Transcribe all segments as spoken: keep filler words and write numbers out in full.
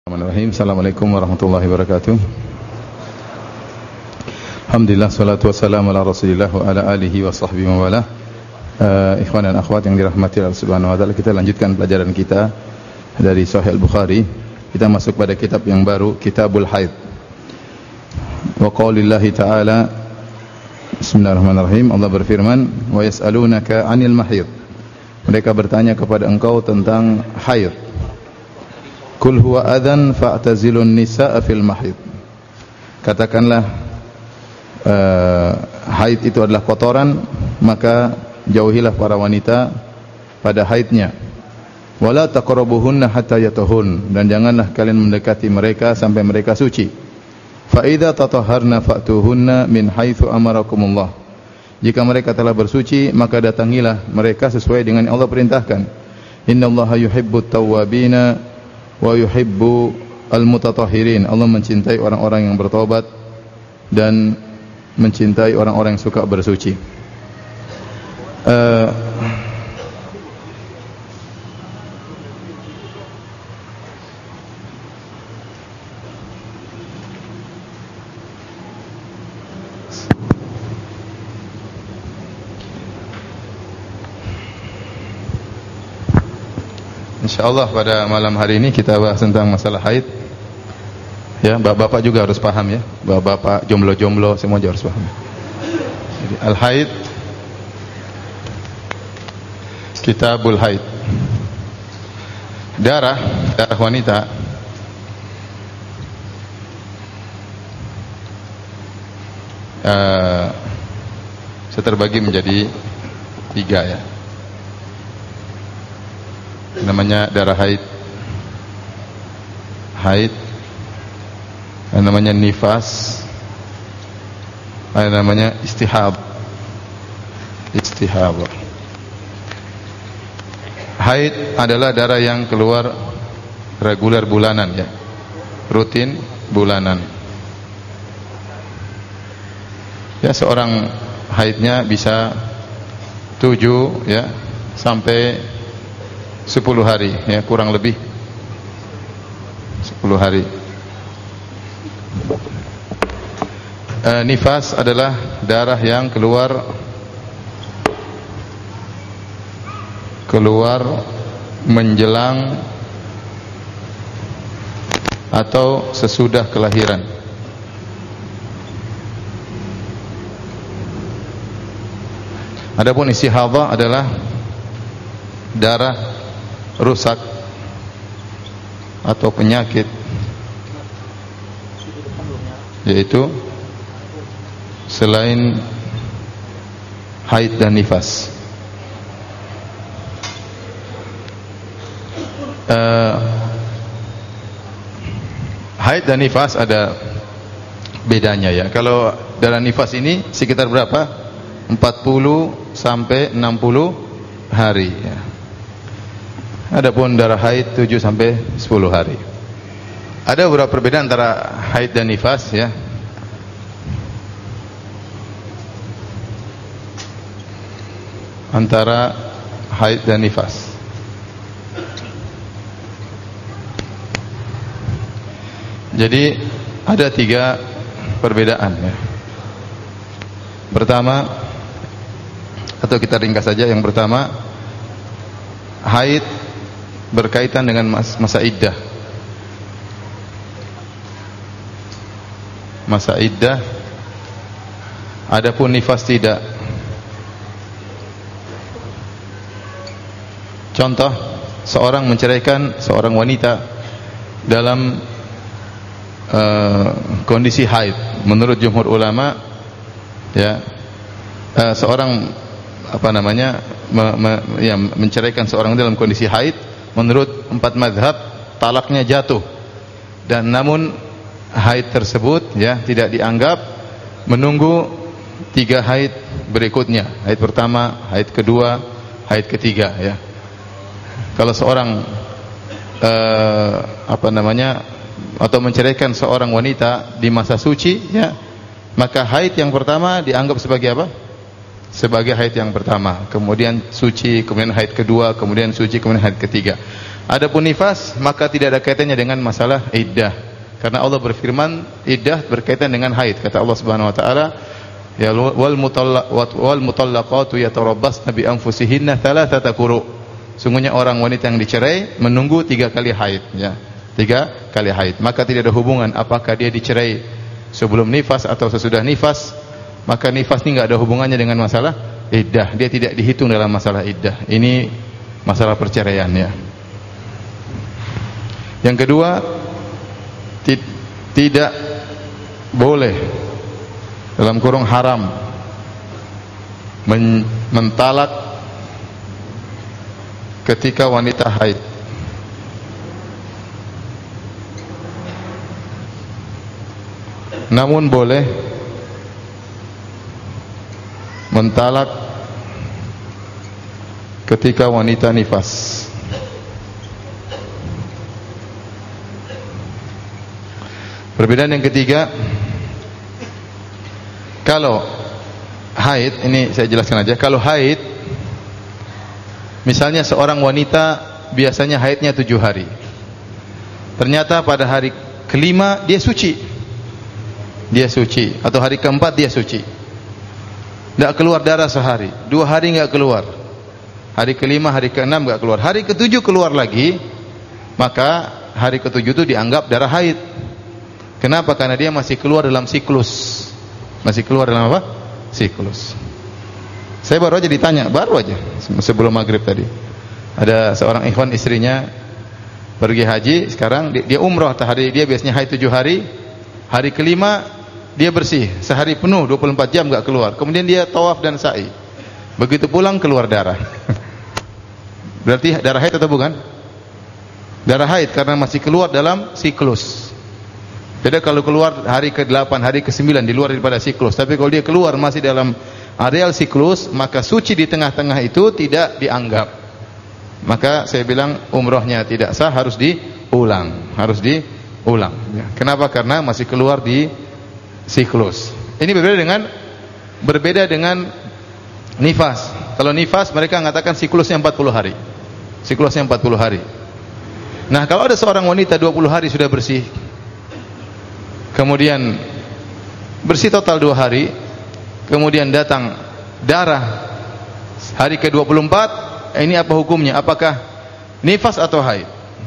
Bismillahirrahmanirrahim. Assalamualaikum warahmatullahi wabarakatuh. Alhamdulillah, salatu wassalamu ala Rasulillah wa ala alihi wa sahbihi wa wala. Uh, ikhwan dan akhwat yang dirahmati Allah Subhanahu wa taala, kita lanjutkan pelajaran kita dari Sahih Al-Bukhari. Kita masuk pada kitab yang baru, Kitabul Haid. Wa qaulillahi ta'ala, Bismillahirrahmanirrahim. Allah berfirman, "Wa yas'alunaka 'anil mahid." Mereka bertanya kepada engkau tentang haid. Kul huwa adzan fa'tazilun nisaa fil mahid. Katakanlah uh, haid itu adalah kotoran, maka jauhilah para wanita pada haidnya. Wala taqrabuhunna hatta yatahun, dan janganlah kalian mendekati mereka sampai mereka suci. Fa idza tatahharna fa'tuhunna min haitsu amarakumullah. Jika mereka telah bersuci, maka datangilah mereka sesuai dengan yang Allah perintahkan. Innallaha yuhibbut tawwabina wa yuhibbu al-mutatahhirin. Allah mencintai orang-orang yang bertobat dan mencintai orang-orang yang suka bersuci. Uh, InsyaAllah pada malam hari ini kita bahas tentang masalah haid. Ya, bapak-bapak juga harus paham ya. Bapak-bapak, jomblo-jomblo semua juga harus paham. Jadi, al-haid, Kitabul Haid. Darah, darah wanita uh, saya terbagi menjadi tiga ya. Namanya darah haid, haid, ada namanya nifas, ada namanya istihab, istihab. Haid adalah darah yang keluar reguler bulanan ya, rutin bulanan. Ya, seorang haidnya bisa tujuh ya sampai sepuluh hari ya, kurang lebih sepuluh hari. E, nifas adalah darah yang keluar keluar menjelang atau sesudah kelahiran. Adapun istihadhah adalah darah rusak atau penyakit, yaitu selain haid dan nifas. Uh, haid dan nifas ada bedanya ya. Kalau darah nifas ini sekitar berapa? empat puluh sampai enam puluh hari ya. Adapun darah haid tujuh sampai sepuluh hari. Ada beberapa perbedaan antara haid dan nifas ya. Antara haid dan nifas. Jadi ada tiga perbedaan ya. Pertama, atau kita ringkas saja, yang pertama, haid berkaitan dengan masa iddah. Masa iddah. Adapun nifas tidak. Contoh, seorang menceraikan seorang wanita dalam uh, kondisi haid. Menurut jumhur ulama ya, uh, seorang apa namanya me, me, ya, menceraikan seorang dalam kondisi haid, menurut empat mazhab talaknya jatuh, dan namun haid tersebut ya tidak dianggap, menunggu tiga haid berikutnya, haid pertama, haid kedua, haid ketiga ya. Kalau seorang eh, apa namanya atau menceraikan seorang wanita di masa suci ya, maka haid yang pertama dianggap sebagai apa? Sebagai haid yang pertama, kemudian suci, kemudian haid kedua, kemudian suci, kemudian haid ketiga. Adapun nifas maka tidak ada kaitannya dengan masalah iddah. Karena Allah berfirman iddah berkaitan dengan haid. Kata Allah Subhanahu wa taala, ya wal mutallaqat wal mutallaqatu yatarabbasna bi anfusihinna thalathata quru. Sungguhnya orang wanita yang dicerai menunggu tiga kali haid, ya. Tiga kali haid. Maka tidak ada hubungan apakah dia dicerai sebelum nifas atau sesudah nifas. Maka nifas ini enggak ada hubungannya dengan masalah iddah. Dia tidak dihitung dalam masalah iddah. Ini masalah perceraian, ya. Yang kedua, tidak boleh dalam kurung haram men mentalak ketika wanita haid. Namun boleh mentalak ketika wanita nifas. Perbedaan yang ketiga, kalau haid, ini saya jelaskan aja. Kalau haid, misalnya seorang wanita biasanya haidnya tujuh hari. Ternyata pada hari kelima dia suci, dia suci, atau hari keempat dia suci, tidak keluar darah sehari, dua hari nggak keluar, hari kelima, hari keenam nggak keluar, hari ketujuh keluar lagi, maka hari ketujuh itu dianggap darah haid. Kenapa? Karena dia masih keluar dalam siklus. Masih keluar dalam apa? Siklus. Saya baru aja ditanya, baru aja sebelum maghrib tadi. Ada seorang ikhwan, istrinya pergi haji, sekarang dia, dia umroh. Hari dia biasanya haid tujuh hari. Hari kelima dia bersih, sehari penuh dua puluh empat jam enggak keluar. Kemudian dia tawaf dan sa'i. Begitu pulang keluar darah. Berarti darah haid atau bukan? Darah haid karena masih keluar dalam siklus. Beda kalau keluar hari ke delapan, hari ke sembilan di luar daripada siklus. Tapi kalau dia keluar masih dalam areal siklus, maka suci di tengah-tengah itu tidak dianggap. Maka saya bilang umrohnya tidak sah, harus diulang, harus diulang. Kenapa? Karena masih keluar di siklus. Ini berbeda dengan berbeda dengan nifas. Kalau nifas mereka mengatakan siklusnya empat puluh hari. Siklusnya empat puluh hari. Nah, kalau ada seorang wanita dua puluh hari sudah bersih, kemudian bersih total dua hari, kemudian datang darah hari ke dua puluh empat, ini apa hukumnya? Apakah nifas atau haid?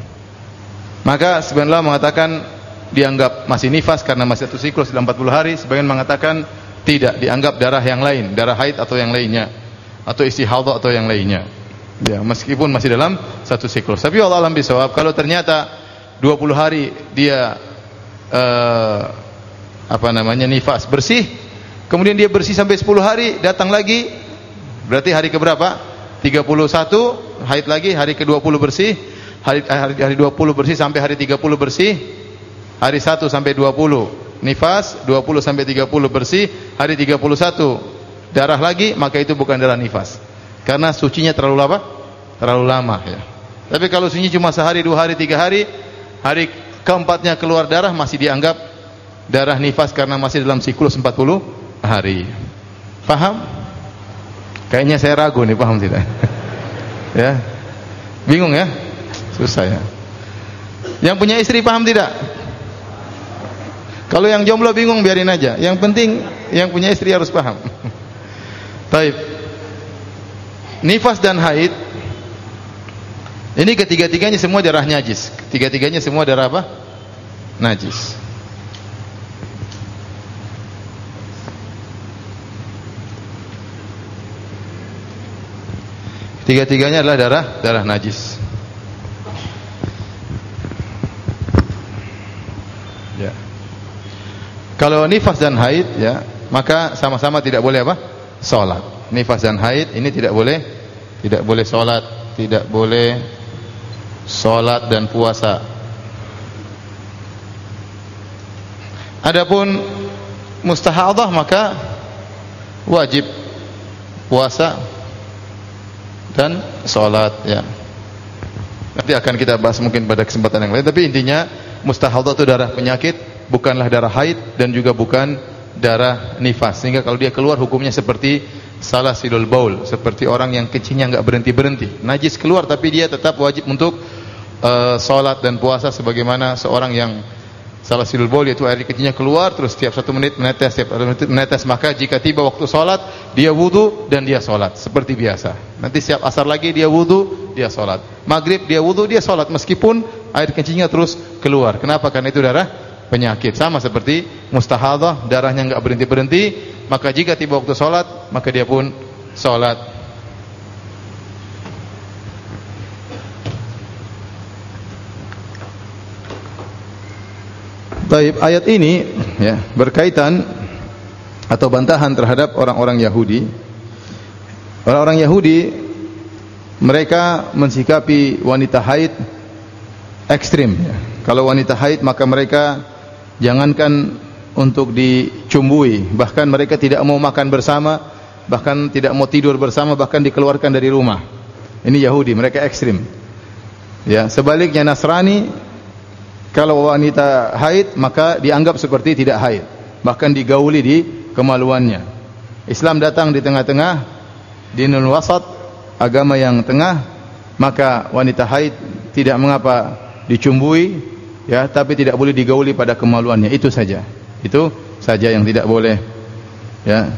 Maka sebagian ulama mengatakan dianggap masih nifas karena masih satu siklus dalam empat puluh hari. Sebagian mengatakan tidak, dianggap darah yang lain, darah haid atau yang lainnya, atau istihadhah atau yang lainnya. Ya, meskipun masih dalam satu siklus. Tapi Allah alam bisawab, kalau ternyata dua puluh hari dia Uh, apa namanya nifas bersih, kemudian dia bersih sampai sepuluh hari, datang lagi, berarti hari ke berapa? tiga puluh satu, haid lagi, hari ke dua puluh bersih, hari, hari, hari dua puluh bersih sampai hari tiga puluh bersih, hari satu sampai dua puluh nifas, dua puluh sampai tiga puluh bersih, hari tiga puluh satu darah lagi, maka itu bukan darah nifas, karena sucinya terlalu apa? Terlalu lama, ya. Tapi kalau sucinya cuma sehari, dua hari, tiga hari, hari keempatnya keluar darah, masih dianggap darah nifas karena masih dalam siklus empat puluh hari. Paham? Kayaknya saya ragu nih, paham tidak? Ya. Bingung ya? Susah ya. Yang punya istri paham tidak? Kalau yang jomblo bingung biarin aja. Yang penting yang punya istri harus paham. Taib. Nifas dan haid ini ketiga-tiganya semua darah najis. Ketiga-tiganya semua darah apa? Najis. Ketiga-tiganya adalah darah darah najis. Ya. Kalau nifas dan haid, ya, maka sama-sama tidak boleh apa? Salat. Nifas dan haid ini tidak boleh, tidak boleh salat, tidak boleh salat dan puasa. Adapun mustahadhah maka wajib puasa dan salat, ya. Nanti akan kita bahas mungkin pada kesempatan yang lain, tapi intinya mustahadhah itu darah penyakit, bukanlah darah haid dan juga bukan darah nifas. Sehingga kalau dia keluar hukumnya seperti salasilul baul, seperti orang yang kencingnya enggak berhenti-berhenti. Najis keluar tapi dia tetap wajib untuk uh, salat dan puasa sebagaimana seorang yang salasilul baul, yaitu air kencingnya keluar terus setiap satu menit menetes, setiap satu menit menetes, maka jika tiba waktu salat dia wudu dan dia salat seperti biasa. Nanti setiap asar lagi dia wudu, dia salat. Maghrib dia wudu, dia salat meskipun air kencingnya terus keluar. Kenapa? Karena itu darah penyakit. Sama seperti mustahadah, darahnya enggak berhenti-berhenti, maka jika tiba waktu salat maka dia pun salat. Baik, ayat ini ya berkaitan atau bantahan terhadap orang-orang Yahudi. Orang-orang Yahudi mereka mensikapi wanita haid ekstrim. Ya. Kalau wanita haid maka mereka jangankan untuk dicumbui, bahkan mereka tidak mau makan bersama, bahkan tidak mau tidur bersama, bahkan dikeluarkan dari rumah. Ini Yahudi, mereka ekstrim. Ya, sebaliknya Nasrani, kalau wanita haid maka dianggap seperti tidak haid, bahkan digauli di kemaluannya. Islam datang di tengah-tengah, dinul wasat, agama yang tengah, maka wanita haid tidak mengapa dicumbui, ya, tapi tidak boleh digauli pada kemaluannya. Itu saja. Itu saja yang tidak boleh. Ya.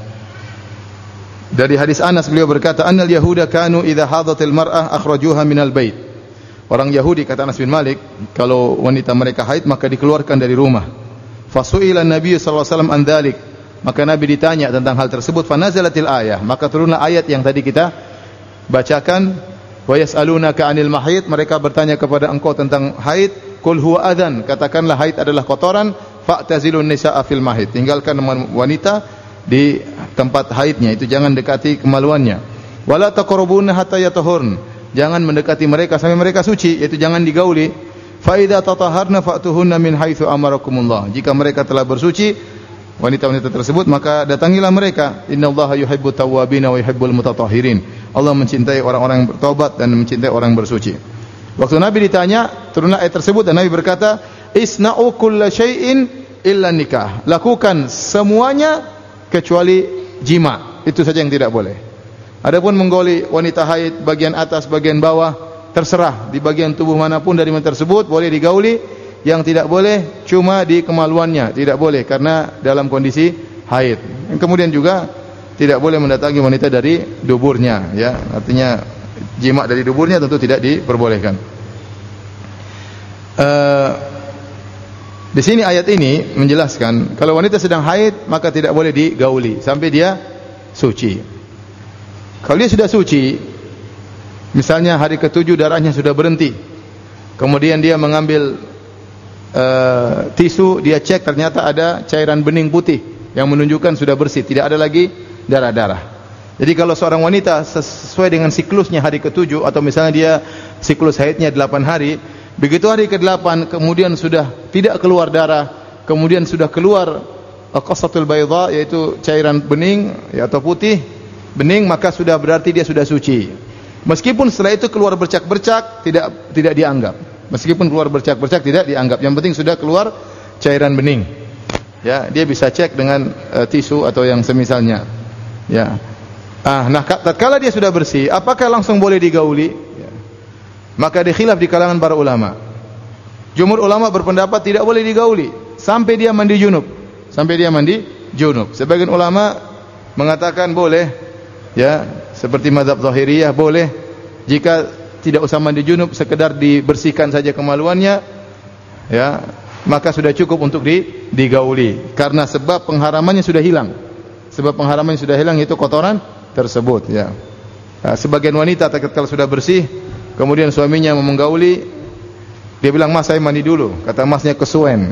Dari hadis Anas beliau berkata, "Annal yahuda kanu idza hadatil mar'ah akhrajuha minal bait." Orang Yahudi, kata Anas bin Malik, kalau wanita mereka haid maka dikeluarkan dari rumah. Fasu'ila Nabi sallallahu alaihi wasallam an dzalik. Maka Nabi ditanya tentang hal tersebut, fanazalatil ayah, maka turunlah ayat yang tadi kita bacakan, wa yas'alunaka 'anil mahid, mereka bertanya kepada engkau tentang haid, qul huwa adzan, katakanlah haid adalah kotoran, fa'tazilun nisaa fil mahid, tinggalkan wanita di tempat haidnya, itu jangan dekati kemaluannya. Wala taqrabuna hatta yatahurn, jangan mendekati mereka sampai mereka suci, yaitu jangan digauli. Fa idza tataharna fa'tuhunna min haitsu amarakumullah, jika mereka telah bersuci wanita-wanita tersebut maka datangilah mereka. Innallaha yuhibbut tawwabin wa yuhibbul mutatahhirin, Allah mencintai orang-orang yang bertobat dan mencintai orang yang bersuci. Waktu Nabi ditanya, turunlah ayat tersebut dan Nabi berkata, isna'u kulla syai'in illa nikah, lakukan semuanya kecuali jima, itu saja yang tidak boleh. Adapun menggoli wanita haid bagian atas, bagian bawah, terserah di bagian tubuh manapun dari wanita tersebut boleh digauli. Yang tidak boleh cuma di kemaluannya, tidak boleh karena dalam kondisi haid. Kemudian juga tidak boleh mendatangi wanita dari duburnya, ya. Artinya jima dari duburnya tentu tidak diperbolehkan. Uh, di sini ayat ini menjelaskan kalau wanita sedang haid maka tidak boleh digauli sampai dia suci. Kalau dia sudah suci, misalnya hari ketujuh darahnya sudah berhenti, kemudian dia mengambil uh, tisu, dia cek ternyata ada cairan bening putih yang menunjukkan sudah bersih, tidak ada lagi darah-darah. Jadi kalau seorang wanita sesuai dengan siklusnya hari ketujuh, atau misalnya dia siklus haidnya delapan hari, begitu hari ke delapan kemudian sudah tidak keluar darah, kemudian sudah keluar qasatul bayda, yaitu cairan bening ya, atau putih bening, maka sudah berarti dia sudah suci. Meskipun setelah itu keluar bercak-bercak, tidak tidak dianggap. Meskipun keluar bercak-bercak tidak dianggap. Yang penting sudah keluar cairan bening. Ya, dia bisa cek dengan uh, tisu atau yang semisalnya. Ya. Ah, nah tatkala dia sudah bersih, apakah langsung boleh digauli? Ya. Maka ada khilaf di kalangan para ulama. Jumhur ulama berpendapat tidak boleh digauli sampai dia mandi junub. Sampai dia mandi junub. Sebagian ulama mengatakan boleh. Ya, seperti mazhab Zahiriyah boleh jika tidak usah mandi junub, sekedar dibersihkan saja kemaluannya, ya, maka sudah cukup untuk di, digauli karena sebab pengharamannya sudah hilang. Sebab pengharamannya sudah hilang yaitu kotoran tersebut, ya. Nah, sebagian wanita ketika sudah bersih, kemudian suaminya mau menggauli, dia bilang, "Mas, saya mandi dulu." Kata masnya, "Kesuwen."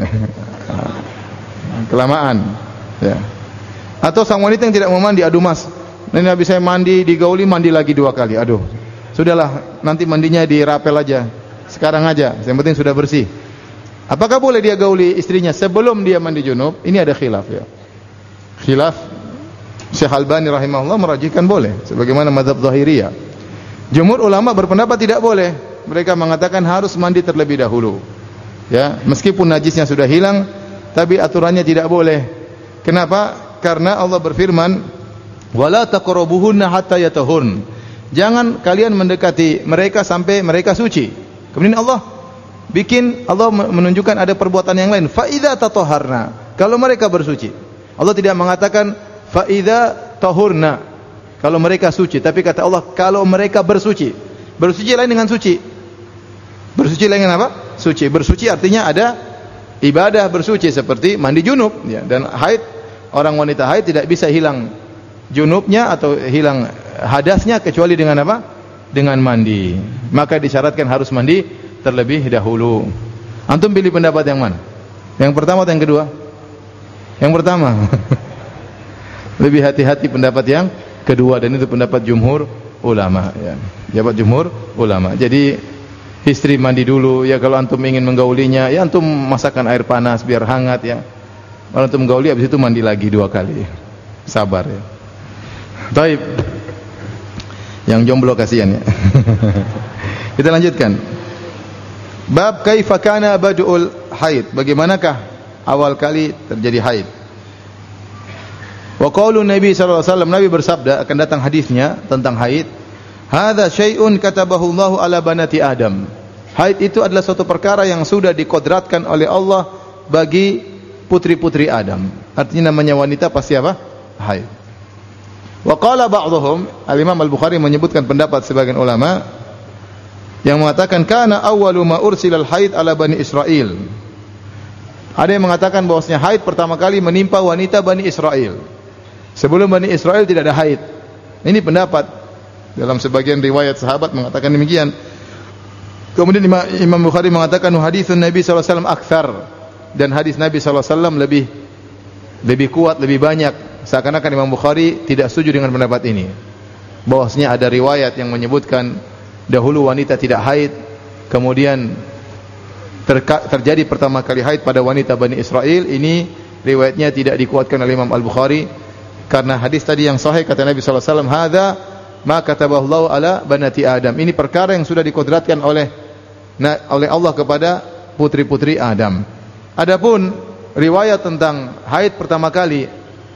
Kelamaan, ya. Atau sang wanita yang tidak mau mandi, "Aduh, Mas, ini habis saya mandi, digauli, mandi lagi dua kali. Aduh, sudahlah, nanti mandinya dirapel aja. Sekarang aja, yang penting sudah bersih." Apakah boleh dia gauli istrinya sebelum dia mandi junub? Ini ada khilaf, ya. Khilaf. Syekh Albani rahimahullah merajihkan boleh, sebagaimana mazhab Zahiriyah. Jumhur ulama berpendapat tidak boleh. Mereka mengatakan harus mandi terlebih dahulu. Ya, meskipun najisnya sudah hilang, tapi aturannya tidak boleh. Kenapa? Karena Allah berfirman, wala taqrabuhunna hatta yatahurn. Jangan kalian mendekati mereka sampai mereka suci. Kemudian Allah bikin Allah menunjukkan ada perbuatan yang lain. Fa idza tatahharna, kalau mereka bersuci. Allah tidak mengatakan fa idza tahurna, kalau mereka suci, tapi kata Allah kalau mereka bersuci. Bersuci lain dengan suci. Bersuci lain dengan apa? Suci. Bersuci artinya ada ibadah bersuci seperti mandi junub, ya. Dan haid, orang wanita haid tidak bisa hilang junubnya atau hilang hadasnya kecuali dengan apa? Dengan mandi. Maka disyaratkan harus mandi terlebih dahulu. Antum pilih pendapat yang mana? Yang pertama atau yang kedua? Yang pertama. Lebih hati-hati pendapat yang kedua, dan itu pendapat jumhur ulama, ya. Pendapat jumhur ulama. Jadi istri mandi dulu, ya. Kalau antum ingin menggaulinya, ya antum masakkan air panas biar hangat, ya. Kalau antum menggauli, habis itu mandi lagi dua kali. Sabar, ya. Baik. Yang jomblo kasihan, ya. Kita lanjutkan. Bab kaifa kana badul haid. Bagaimanakah awal kali terjadi haid? Wa qaulun Nabi sallallahu alaihi wasallam, Nabi bersabda, akan datang hadisnya tentang haid. Hadza syai'un katabahu Allahu ala banati Adam. Haid itu adalah suatu perkara yang sudah dikodratkan oleh Allah bagi putri-putri Adam. Artinya namanya wanita pasti apa? Haid. Wa qala ba'dhum, Al-Imam Al-Bukhari menyebutkan pendapat sebagian ulama yang mengatakan kana awwalu ma ursilal haid ala bani Israil. Ada yang mengatakan bahwasanya haid pertama kali menimpa wanita Bani Israel. Sebelum Bani Israel tidak ada haid. Ini pendapat dalam sebagian riwayat sahabat mengatakan demikian. Kemudian Imam Bukhari mengatakan haditsun Nabi sallallahu alaihi wasallam aktsar, dan hadis Nabi sallallahu alaihi wasallam lebih lebih kuat, lebih banyak. Seakan-akan Imam Bukhari tidak setuju dengan pendapat ini. Bahwasanya ada riwayat yang menyebutkan dahulu wanita tidak haid, kemudian Terka, terjadi pertama kali haid pada wanita Bani Israel. Ini riwayatnya tidak dikuatkan oleh Imam Al-Bukhari karena hadis tadi yang sahih kata Nabi sallallahu alaihi wasallam, hadza ma katabahu Allah ala banati Adam. Ini perkara yang sudah dikodratkan oleh na, oleh Allah kepada putri-putri Adam. Adapun riwayat tentang haid pertama kali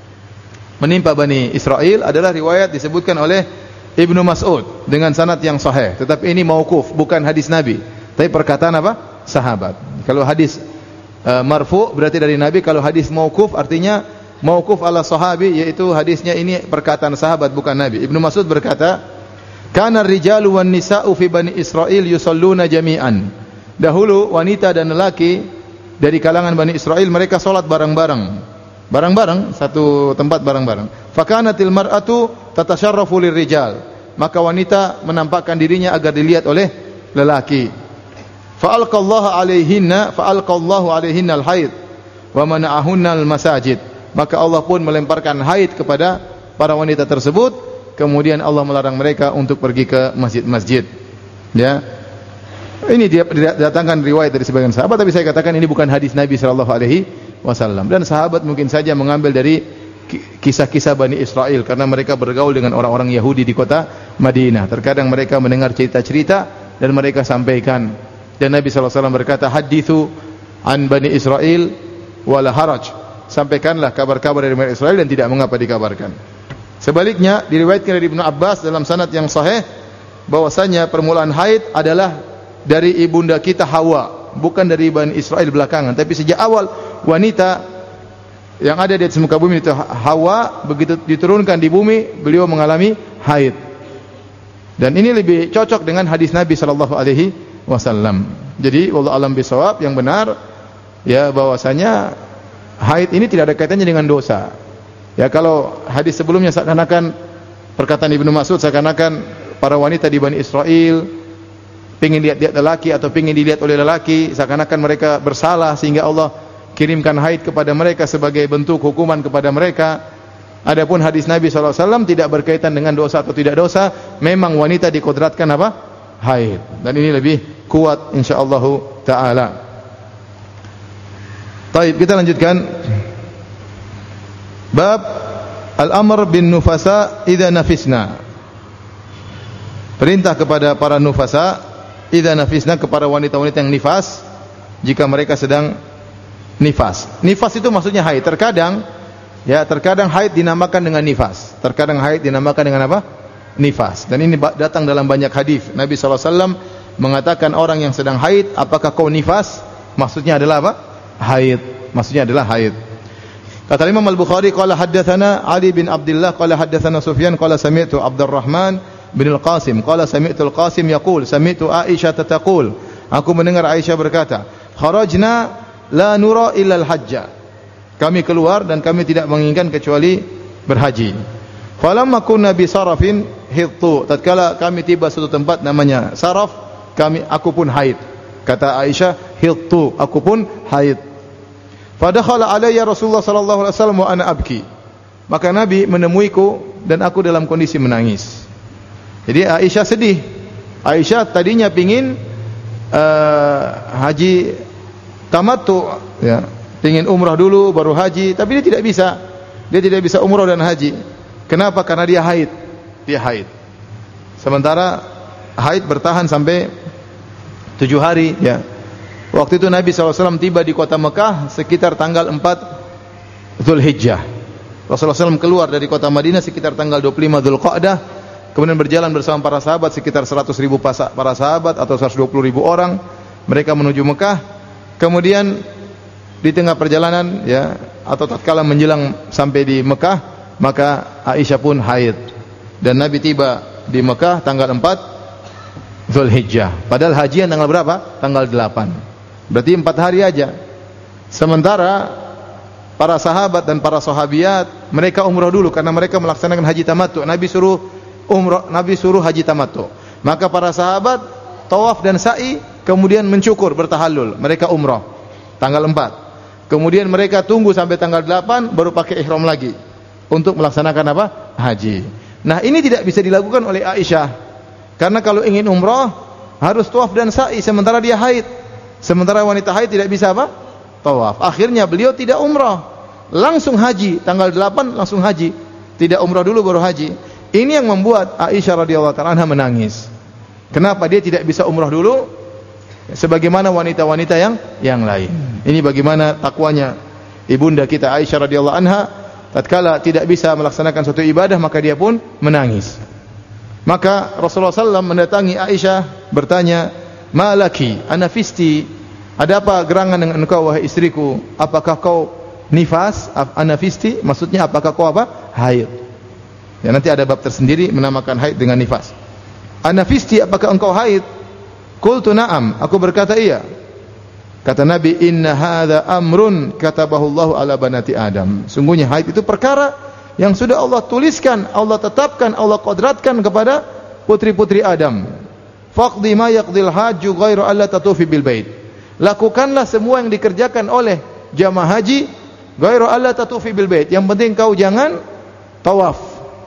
menimpa Bani Israel adalah riwayat disebutkan oleh Ibnu Mas'ud dengan sanad yang sahih, tetapi ini mauquf, bukan hadis Nabi, tapi perkataan apa? Sahabat. Kalau hadis uh, marfu berarti dari Nabi, kalau hadis mauquf artinya mauquf ala sahabi, yaitu hadisnya ini perkataan sahabat bukan Nabi. Ibnu Mas'ud berkata, "Kana ar-rijalu wan nisa'u fi Bani Israil yusalluna jami'an." Dahulu wanita dan lelaki dari kalangan Bani Israel mereka salat bareng-bareng. Bareng-bareng, satu tempat bareng-bareng. Fa kanatil mar'atu tatasharrafu lirrijal. Maka wanita menampakkan dirinya agar dilihat oleh lelaki. Fa'alqallahu alaihinna fa'alqallahu alaihinna al-haid wa mana'ahunna al-masajid. Maka Allah pun melemparkan haid kepada para wanita tersebut, kemudian Allah melarang mereka untuk pergi ke masjid-masjid. Ya. Ini dia datangkan riwayat dari sebagian sahabat, tapi saya katakan ini bukan hadis Nabi sallallahu alaihi wasallam. Dan sahabat mungkin saja mengambil dari kisah-kisah Bani Israel karena mereka bergaul dengan orang-orang Yahudi di kota Madinah. Terkadang mereka mendengar cerita-cerita dan mereka sampaikan. Dan Nabi sallallahu alaihi wasallam berkata, hadithu an Bani Israel wala haraj. Sampaikanlah kabar-kabar dari Bani Israel dan tidak mengapa dikabarkan. Sebaliknya diriwayatkan dari Ibnu Abbas dalam sanad yang sahih bahwasanya permulaan haid adalah dari ibunda kita Hawa, bukan dari Bani Israel belakangan, tapi sejak awal wanita yang ada di atas muka bumi itu Hawa, begitu diturunkan di bumi beliau mengalami haid. Dan ini lebih cocok dengan hadis Nabi sallallahu alaihi wasallam. Jadi wallahu alam bisawab, yang benar ya bahwasanya haid ini tidak ada kaitannya dengan dosa. Ya, kalau hadis sebelumnya seakan-akan perkataan Ibnu Mas'ud seakan-akan para wanita di Bani Israel ingin lihat-lihat lelaki atau ingin dilihat oleh lelaki, seakan-akan mereka bersalah sehingga Allah kirimkan haid kepada mereka sebagai bentuk hukuman kepada mereka. Adapun hadis Nabi sallallahu alaihi wasallam tidak berkaitan dengan dosa atau tidak dosa, memang wanita dikodratkan apa? Haid. Dan ini lebih kuat insyaallah taala. Baik, kita lanjutkan. Bab al-amr bin nufasa idza nafisna. Perintah kepada para nufasa idza nafisna, kepada wanita-wanita yang nifas jika mereka sedang nifas. Nifas itu maksudnya haid. Terkadang ya, terkadang haid dinamakan dengan nifas. Terkadang haid dinamakan dengan apa? Nifas. Dan ini datang dalam banyak hadis. Nabi sallallahu alaihi wasallam mengatakan orang yang sedang haid, apakah kau nifas? Maksudnya adalah apa? Haid. Maksudnya adalah haid. Kata Imam Al-Bukhari, qala haddatsana Ali bin Abdullah qala haddatsana Sufyan qala sami'tu Abdurrahman bin Al-Qasim qala sami'tu Al-Qasim yaqul sami'tu Aisyah taqul, aku mendengar Aisyah berkata, kharajna la nura illa al-hajja. Kami keluar dan kami tidak menginginkan kecuali berhaji. Falamma kunna bi sarafin hidtu, tatkala kami tiba suatu tempat namanya Saraf, kami aku pun haid. Kata Aisyah, hidtu, aku pun haid. Fadakhala alayya Rasulullah sallallahu alaihi wasallam wa ana abki. Maka Nabi menemuiku dan aku dalam kondisi menangis. Jadi Aisyah sedih. Aisyah tadinya pingin uh, haji tamattu, ya, pingin umrah dulu baru haji, tapi dia tidak bisa. Dia tidak bisa umrah dan haji. Kenapa? Karena dia haid. Dia haid. Sementara haid bertahan sampai tujuh hari, ya. Waktu itu Nabi shallallahu alaihi wasallam tiba di kota Mekah sekitar tanggal empat Dzulhijjah. Rasulullah shallallahu alaihi wasallam keluar dari kota Madinah sekitar tanggal dua puluh lima Dzulqa'dah, kemudian berjalan bersama para sahabat sekitar seratus ribu para sahabat atau seratus dua puluh ribu orang. Mereka menuju Mekah. Kemudian di tengah perjalanan, ya, atau tatkala menjelang sampai di Mekah, maka Aisyah pun haid. Dan Nabi tiba di Mekah tanggal empat Dzulhijjah. Padahal hajian tanggal berapa? Tanggal delapan. Berarti empat hari aja. Sementara para sahabat dan para sahabiat, mereka umrah dulu karena mereka melaksanakan haji tamattu. Nabi suruh umrah, Nabi suruh haji tamattu. Maka para sahabat tawaf dan sa'i, kemudian mencukur, bertahallul. Mereka umrah tanggal empat. Kemudian mereka tunggu sampai tanggal delapan baru pakai ihram lagi untuk melaksanakan apa? Haji. Nah, ini tidak bisa dilakukan oleh Aisyah. Karena kalau ingin umrah harus tawaf dan sa'i, sementara dia haid. Sementara wanita haid tidak bisa apa? Tawaf. Akhirnya beliau tidak umrah, langsung haji tanggal delapan, langsung haji. Tidak umrah dulu baru haji. Ini yang membuat Aisyah radhiyallahu ta'ala anha menangis. Kenapa dia tidak bisa umrah dulu sebagaimana wanita-wanita yang yang lain? Ini bagaimana takwanya ibunda kita Aisyah radhiyallahu anha. Tatkala tidak bisa melaksanakan suatu ibadah, maka dia pun menangis. Maka Rasulullah sallallahu alaihi wasallam mendatangi Aisyah, bertanya, "Malaki, anafisti? Ada apa gerangan dengan engkau wahai istriku? Apakah kau nifas?" Anafisti maksudnya apakah kau apa? Haid. Ya, nanti ada bab tersendiri menamakan haid dengan nifas. Anafisti, apakah engkau haid? Qultu na'am, aku berkata iya. Kata Nabi, inna hadza amrun katabahu Allahu ala banati Adam. Sungguhnya haid itu perkara yang sudah Allah tuliskan, Allah tetapkan, Allah qadratkan kepada putri-putri Adam. Faqdi ma yaqdil hajju ghairu alla tatufi bil bait. Lakukanlah semua yang dikerjakan oleh jamaah haji ghairu alla tatufi bil bait. Yang penting kau jangan tawaf.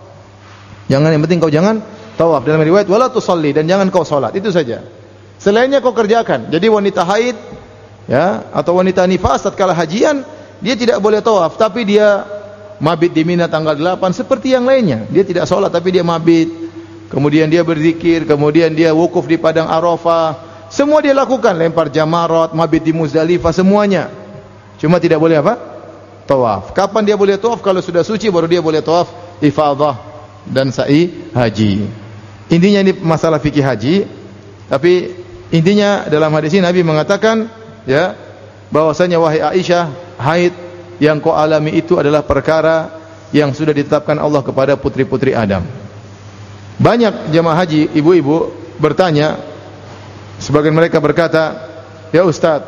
Jangan, yang penting kau jangan tawaf. Dalam riwayat wala tusalli, dan jangan kau salat. Itu saja. Selainnya kau kerjakan. Jadi wanita haid, ya, atau wanita nifas tatkala hajian, dia tidak boleh tawaf, tapi dia mabit di Mina tanggal delapan seperti yang lainnya. Dia tidak salat tapi dia mabit. Kemudian dia berzikir, kemudian dia wukuf di padang Arafah. Semua dia lakukan, lempar jamarat, mabit di Muzdalifah, semuanya. Cuma tidak boleh apa? Tawaf. Kapan dia boleh tawaf? Kalau sudah suci baru dia boleh tawaf ifadah dan sa'i haji. Intinya ini masalah fikih haji. Tapi intinya dalam hadis ini Nabi mengatakan, ya, bahwasanya wahai Aisyah, haid yang kau alami itu adalah perkara yang sudah ditetapkan Allah kepada putri-putri Adam. Banyak jemaah haji ibu-ibu bertanya, sebagian mereka berkata, ya Ustaz,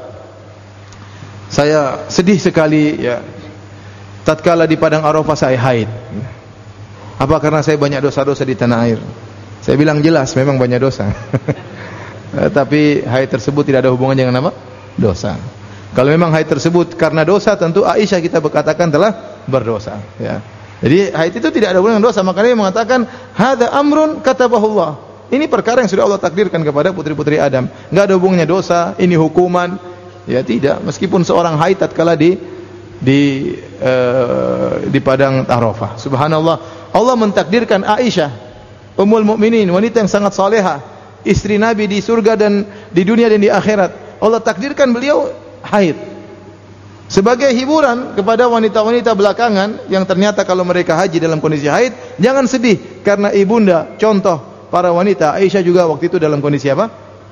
saya sedih sekali, ya, tatkala di padang Arafah saya haid. Apa karena saya banyak dosa-dosa di tanah air? Saya bilang jelas, memang banyak dosa. Tapi haid tersebut tidak ada hubungan dengan apa? Dosa. Kalau memang haid tersebut karena dosa, tentu Aisyah kita berkatakan telah berdosa, ya. Jadi haid itu tidak ada hubungan dengan dosa, makanya dia mengatakan hadza amrun katabahullah. Ini perkara yang sudah Allah takdirkan kepada putri-putri Adam. Enggak ada hubungannya dosa, ini hukuman. Ya tidak, meskipun seorang haid tatkala di di uh, di padang Arafah. Subhanallah, Allah mentakdirkan Aisyah Ummul Mukminin, wanita yang sangat salehah, istri Nabi di surga dan di dunia dan di akhirat. Allah takdirkan beliau haid sebagai hiburan kepada wanita-wanita belakangan yang ternyata kalau mereka haji dalam kondisi haid, jangan sedih karena ibunda contoh para wanita. Aisyah juga waktu itu dalam kondisi apa?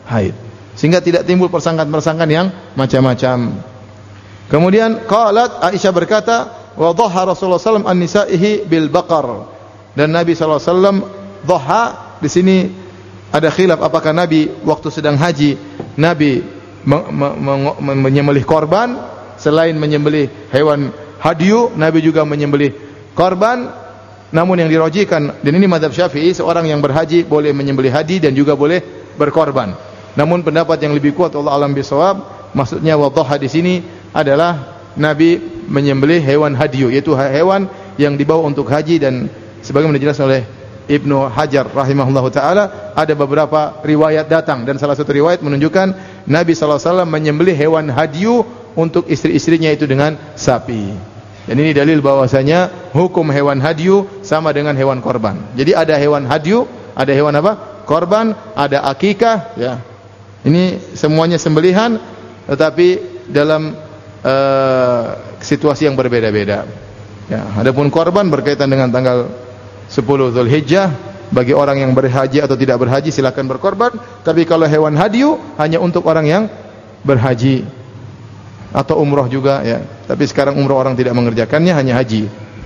haid. Sehingga tidak timbul persangkaan-persangkaan yang macam-macam. Kemudian qalat Aisyah berkata, wa dhaha Rasulullah sallallahu alaihi wasallam an nisaihi bil baqar. Dan Nabi sallallahu alaihi wasallam dhaha di sini ada khilaf apakah Nabi waktu sedang haji Nabi me- me- me- menyembelih korban selain menyembelih hewan hadyu, Nabi juga menyembelih korban. Namun yang dirojikan, dan ini mazhab Syafi'i, seorang yang berhaji boleh menyembelih hadi dan juga boleh berkorban. Namun pendapat yang lebih kuat Allah alam bisawab, maksudnya wadhaha di sini adalah Nabi menyembelih hewan hadyu, yaitu hewan yang dibawa untuk haji. Dan sebagaimana dijelaskan oleh Ibnu Hajar rahimahullahu taala, ada beberapa riwayat datang dan salah satu riwayat menunjukkan Nabi sallallahu alaihi wasallam menyembelih hewan hadyu untuk istri-istrinya itu dengan sapi. Dan ini dalil bahwasanya hukum hewan hadyu sama dengan hewan korban. Jadi ada hewan hadyu, ada hewan apa? Korban, ada akikah, ya. Ini semuanya sembelihan, tetapi dalam uh, situasi yang berbeda-beda. Ya, adapun korban berkaitan dengan tanggal sepuluh Zulhijjah, bagi orang yang berhaji atau tidak berhaji silakan berkorban. Tapi kalau hewan hadyu hanya untuk orang yang berhaji atau umroh juga, ya. Tapi sekarang umroh orang tidak mengerjakannya, hanya haji.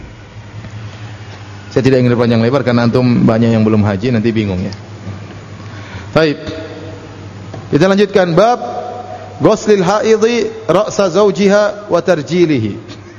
Saya tidak ingin berpanjang lebar karena antum banyak yang belum haji, nanti bingung ya. Baik. Kita lanjutkan bab ghuslil haidhi ra'sa zawjiha wa tarjilihi.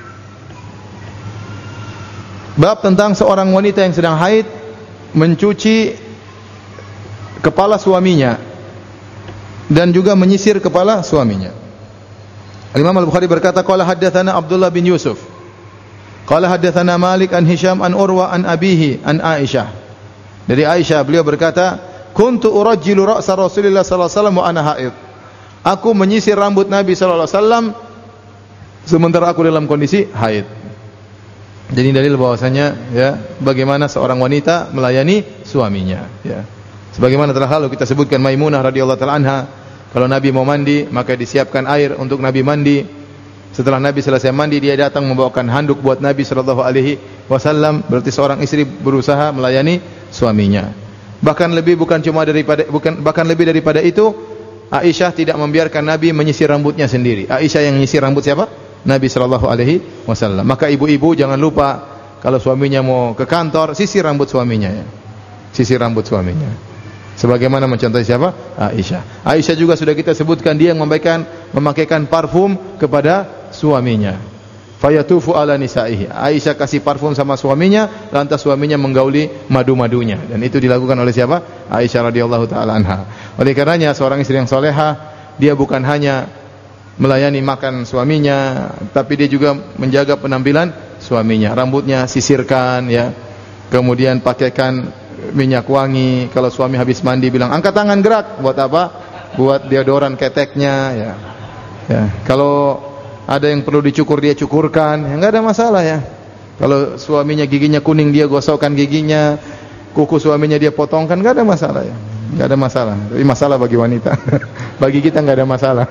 Bab tentang seorang wanita yang sedang haid mencuci kepala suaminya dan juga menyisir kepala suaminya. Imam Al-Bukhari berkata, qala haddatsana Abdullah bin Yusuf, qala haddatsana Malik an Hisham an Urwa an abihi an Aisyah. Dari Aisyah beliau berkata, kuntu urajjilu ra'sa Rasulillah sallallahu alaihi wasallam wa ana haid. Aku menyisir rambut Nabi sallallahu alaihi wasallam sementara aku dalam kondisi haid. Jadi dalil bahwasanya ya bagaimana seorang wanita melayani suaminya, ya. Sebagaimana telah lalu kita sebutkan Maimunah radhiyallahu taala anha, kalau Nabi mau mandi, maka disiapkan air untuk Nabi mandi. Setelah Nabi selesai mandi, dia datang membawakan handuk buat Nabi sallallahu alaihi wasallam. Berarti seorang istri berusaha melayani suaminya. Bahkan lebih bukan cuma daripada bukan bahkan lebih daripada itu, Aisyah tidak membiarkan Nabi menyisir rambutnya sendiri. Aisyah yang menyisir rambut siapa? Nabi sallallahu alaihi wasallam. Maka ibu-ibu jangan lupa kalau suaminya mau ke kantor, sisir rambut suaminya, ya. Sisir rambut suaminya. Sebagaimana mencontohi siapa? Aisyah. Aisyah juga sudah kita sebutkan dia yang memakaikan memakaikan parfum kepada suaminya. Fayatufu ala nisaihi. Aisyah kasih parfum sama suaminya, lantas suaminya menggauli madu-madunya. Dan itu dilakukan oleh siapa? Aisyah radhiyallahu taala anha. Oleh karenanya seorang istri yang salehah, dia bukan hanya melayani makan suaminya, tapi dia juga menjaga penampilan suaminya. Rambutnya sisirkan, ya. Kemudian pakaikan minyak wangi. Kalau suami habis mandi bilang angkat tangan gerak, buat apa? Buat deodoran keteknya, ya. Ya, kalau ada yang perlu dicukur dia cukurkan, ya enggak ada masalah, ya. Kalau suaminya giginya kuning, dia gosokkan giginya. Kuku suaminya dia potongkan, enggak ada masalah, ya. Enggak ada masalah. Tapi masalah bagi wanita. Bagi kita enggak ada masalah.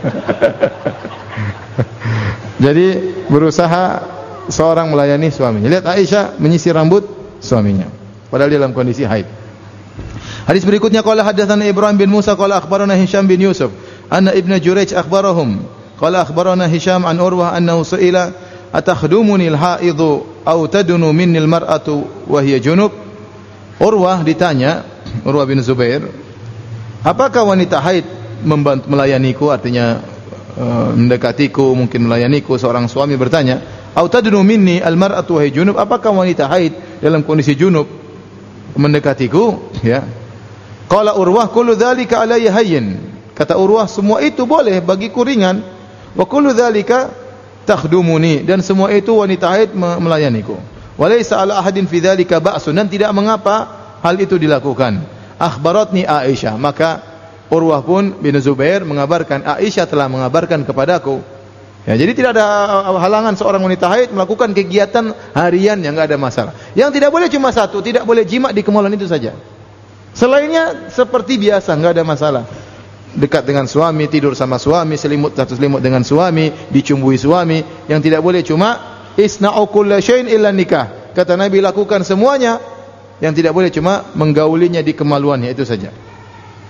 Jadi berusaha seorang melayani suaminya. Lihat Aisyah menyisir rambut suaminya padahal dia dalam kondisi haid. Hadis berikutnya, qala haddatsana Ibrahim bin Musa qala akhbarana Hisham bin Yusuf anna Ibnu Jurayj akhbarahum qala akhbarana Hisham an Urwah annahu su'ila atakhdumuni al-haidhu aw tadunu minni al-mar'atu wa hiya junub. Urwah ditanya, Urwah bin Zubair, apakah wanita haid membantu melayaniku, artinya uh, mendekatiku, mungkin melayaniku. Seorang suami bertanya, aw tadunu minni al-mar'atu wa hiya junub, apakah wanita haid dalam kondisi junub mendekatiku, ya. Qala Urwah kullu dzalika alayya hayyin. Kata Urwah, semua itu boleh bagiku ringan. Wa kullu dzalika takhdumuni, dan semua itu wanita haid melayaniku. Wa laysa ala ahadin fi dzalika ba'sun, dan tidak mengapa hal itu dilakukan. Akhbaratni Aisyah, maka Urwah pun bin Zubair mengabarkan, Aisyah telah mengabarkan kepadaku. Ya, jadi tidak ada halangan seorang wanita haid melakukan kegiatan harian yang enggak ada masalah. Yang tidak boleh cuma satu, tidak boleh jima di kemaluan itu saja. Selainnya seperti biasa, enggak ada masalah. Dekat dengan suami, tidur sama suami, selimut satu selimut dengan suami, dicumbui suami. Yang tidak boleh cuma isna'u kulla syai'in illa nikah. Kata Nabi, lakukan semuanya. Yang tidak boleh cuma menggaulinya di kemaluannya, itu saja.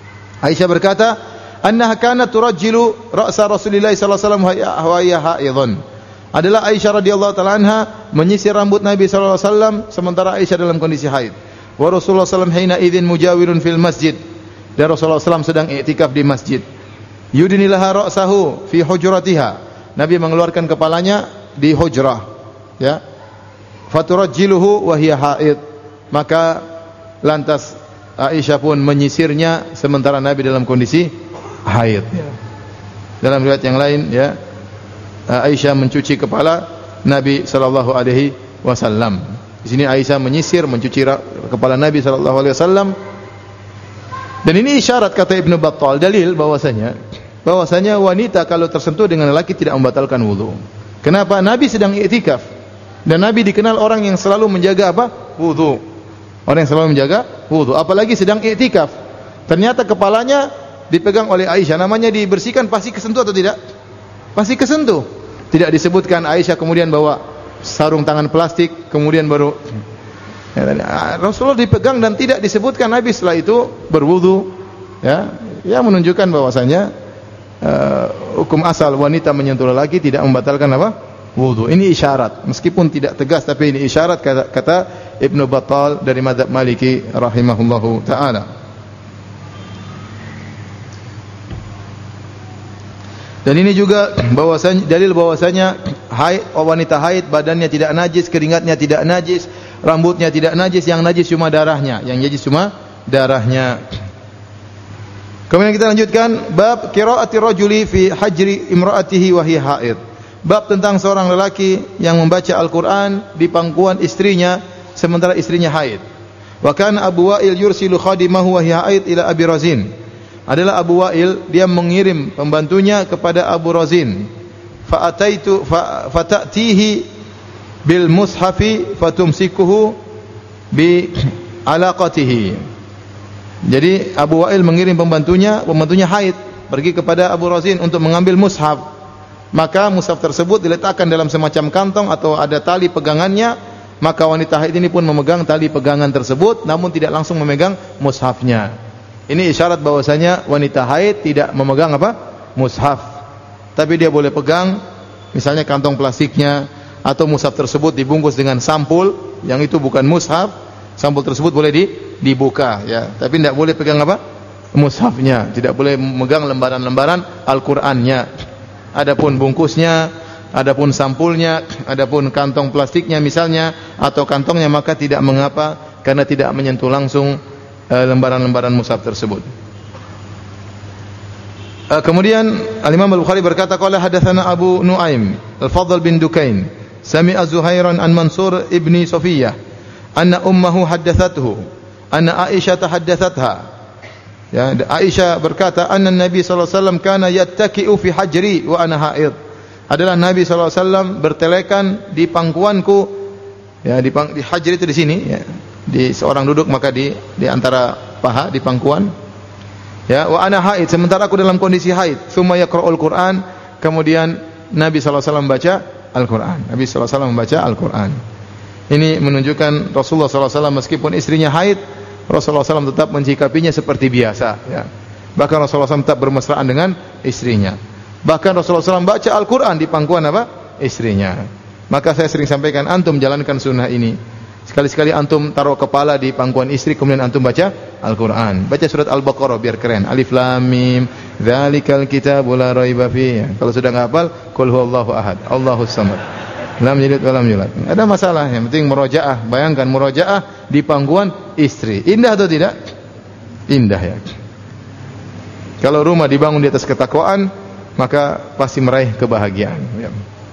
Aisyah berkata, annaha kanat turajjilu ra'sa Rasulillah sallallahu alaihi wasallam wa hiya haidhun. Adalah Aisyah radhiyallahu taala anha menyisir rambut Nabi sallallahu alaihi wasallam sementara Aisyah dalam kondisi haid. Wa Rasulullah sallallahu alaihi wasallam hina idzin mujawirun fil masjid. Dan Rasulullah sallallahu alaihi wasallam sedang iktikaf di masjid. Yudnilaha ra'sahu fi hujratiha. Nabi mengeluarkan kepalanya di hujrah, ya. Faturajjiluhu wa hiya haid. Maka lantas Aisyah pun menyisirnya sementara Nabi dalam kondisi haid. Dalam riwayat yang lain, ya, Aisyah mencuci kepala Nabi sallallahu alaihi wasallam. Di sini Aisyah menyisir, mencuci kepala Nabi sallallahu alaihi wasallam. Dan ini isyarat, kata Ibnu Battal, dalil bahwasanya bahwasanya wanita kalau tersentuh dengan lelaki tidak membatalkan wudu. Kenapa? Nabi sedang iktikaf dan Nabi dikenal orang yang selalu menjaga apa? Wudu. Orang yang selalu menjaga wudu, apalagi sedang iktikaf. Ternyata kepalanya dipegang oleh Aisyah, namanya dibersihkan, pasti kesentuh atau tidak? Pasti kesentuh. Tidak disebutkan Aisyah kemudian bawa sarung tangan plastik kemudian baru, ya, Rasulullah dipegang dan tidak disebutkan Nabi setelah itu berwudu, ya, ya menunjukkan bahwasanya uh, hukum asal wanita menyentuh lelaki tidak membatalkan apa? Wudu. Ini isyarat, meskipun tidak tegas tapi ini isyarat, kata, kata Ibnu Battal dari mazhab Maliki rahimahullahu taala. Dan ini juga bahwasanya dalil bahwasanya haid, wanita haid badannya tidak najis, keringatnya tidak najis, rambutnya tidak najis, yang najis cuma darahnya, yang najis cuma darahnya. Kemudian kita lanjutkan bab qiraati rajuli fi hajri imraatihi wa hiya haid. Bab tentang seorang lelaki yang membaca Al-Qur'an di pangkuan istrinya sementara istrinya haid. Wa kana Abu Wa'il yursilu khadimahu wa hiya haid ila Abi Razin. Adalah Abu Wa'il, dia mengirim pembantunya kepada Abu Razin. Fa ataitu fa fatatihi bil mushafi fatumsikuhu bi alaqatihi. Jadi Abu Wa'il mengirim pembantunya, pembantunya haid, pergi kepada Abu Razin untuk mengambil mushaf. Maka mushaf tersebut diletakkan dalam semacam kantong atau ada tali pegangannya, maka wanita haid ini pun memegang tali pegangan tersebut namun tidak langsung memegang mushafnya. Ini isyarat bahwasanya wanita haid tidak memegang apa? Mushaf. Tapi dia boleh pegang misalnya kantong plastiknya atau mushaf tersebut dibungkus dengan sampul yang itu bukan mushaf. Sampul tersebut boleh di, dibuka, ya. Tapi tidak boleh pegang apa? Mushafnya. Tidak boleh memegang lembaran-lembaran Al-Qur'annya. Adapun bungkusnya, adapun sampulnya, adapun kantong plastiknya misalnya atau kantongnya, maka tidak mengapa karena tidak menyentuh langsung lembaran-lembaran mushaf tersebut. Uh, kemudian Al-Imam Al-Bukhari berkata qala hadatsana Abu Nuaim Al-Fadl bin Dukain sami'a Zuhairan an Mansur ibni Safiyah anna ummuhu haddatsathu anna Aisyah tahaddatsatha. Ya, Aisyah berkata anna Nabi sallallahu alaihi wasallam kana yattaki'u fi hajri wa ana haid. Adalah Nabi sallallahu alaihi wasallam bertelekan di pangkuanku, ya, di, pang, di hajri itu di sini, ya. Di seorang duduk maka di di antara paha di pangkuan, ya, wa ana haid, sementara aku dalam kondisi haid. Tsumma yaqra'ul Qur'an, kemudian Nabi sallallahu alaihi wasallam membaca Al-Qur'an. Nabi sallallahu alaihi wasallam membaca Al-Qur'an. Ini menunjukkan Rasulullah sallallahu alaihi wasallam meskipun istrinya haid, Rasulullah sallallahu alaihi wasallam tetap mencikapinya seperti biasa, ya. Bahkan Rasulullah sallallahu alaihi wasallam tetap bermesraan dengan istrinya. Bahkan Rasulullah sallallahu alaihi wasallam baca Al-Qur'an di pangkuan apa? Istrinya. Maka saya sering sampaikan, antum jalankan sunnah ini. Sekali-sekali antum taruh kepala di pangkuan istri, kemudian antum baca Al-Quran. Baca surat Al-Baqarah biar keren. Alif Lam Mim, dzalikal kitabu la raiba fihi. Kalau sudah enggak hafal, qul huwallahu ahad, Allahus samad, lam yalid wa lam yulad. Ada masalah, yang penting murojaah. Bayangkan murojaah di pangkuan istri. Indah atau tidak? Indah, ya. Kalau rumah dibangun di atas ketakwaan, maka pasti meraih kebahagiaan, ya.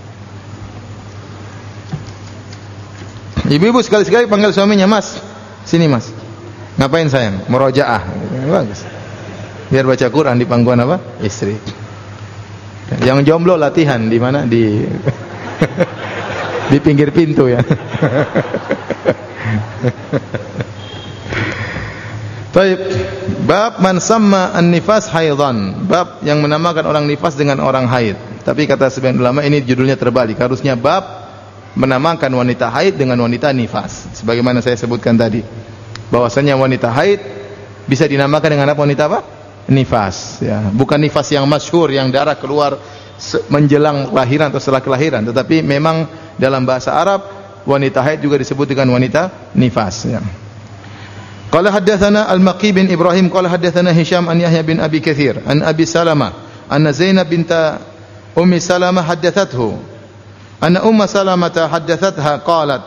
Ibu-ibu sekali-sekali panggil suaminya, "Mas, sini Mas." "Ngapain sayang?" "Murojaah." Bagus. Biar baca Quran di pangkuan apa? Istri. Yang jomblo latihan di mana? Di di pinggir pintu, ya. Baik. Bab man samma an-nifas haidhan. Bab yang menamakan orang nifas dengan orang haid. Tapi kata sebagian ulama ini judulnya terbalik. Harusnya bab menamakan wanita haid dengan wanita nifas. Sebagaimana saya sebutkan tadi, bahwasanya wanita haid bisa dinamakan dengan apa? Wanita apa? nifas ya, bukan nifas yang masyhur yang darah keluar menjelang kelahiran atau setelah kelahiran, tetapi memang dalam bahasa Arab wanita haid juga disebut dengan wanita nifas ya. Qala haddatsana Al-Maqi bin Ibrahim qala haddatsana Hisham an Yahya bin Abi Katsir an Abi Salamah anna Zainab binta Ummi Salamah haddathathu anna Ummu Salamah haddathatha qalat,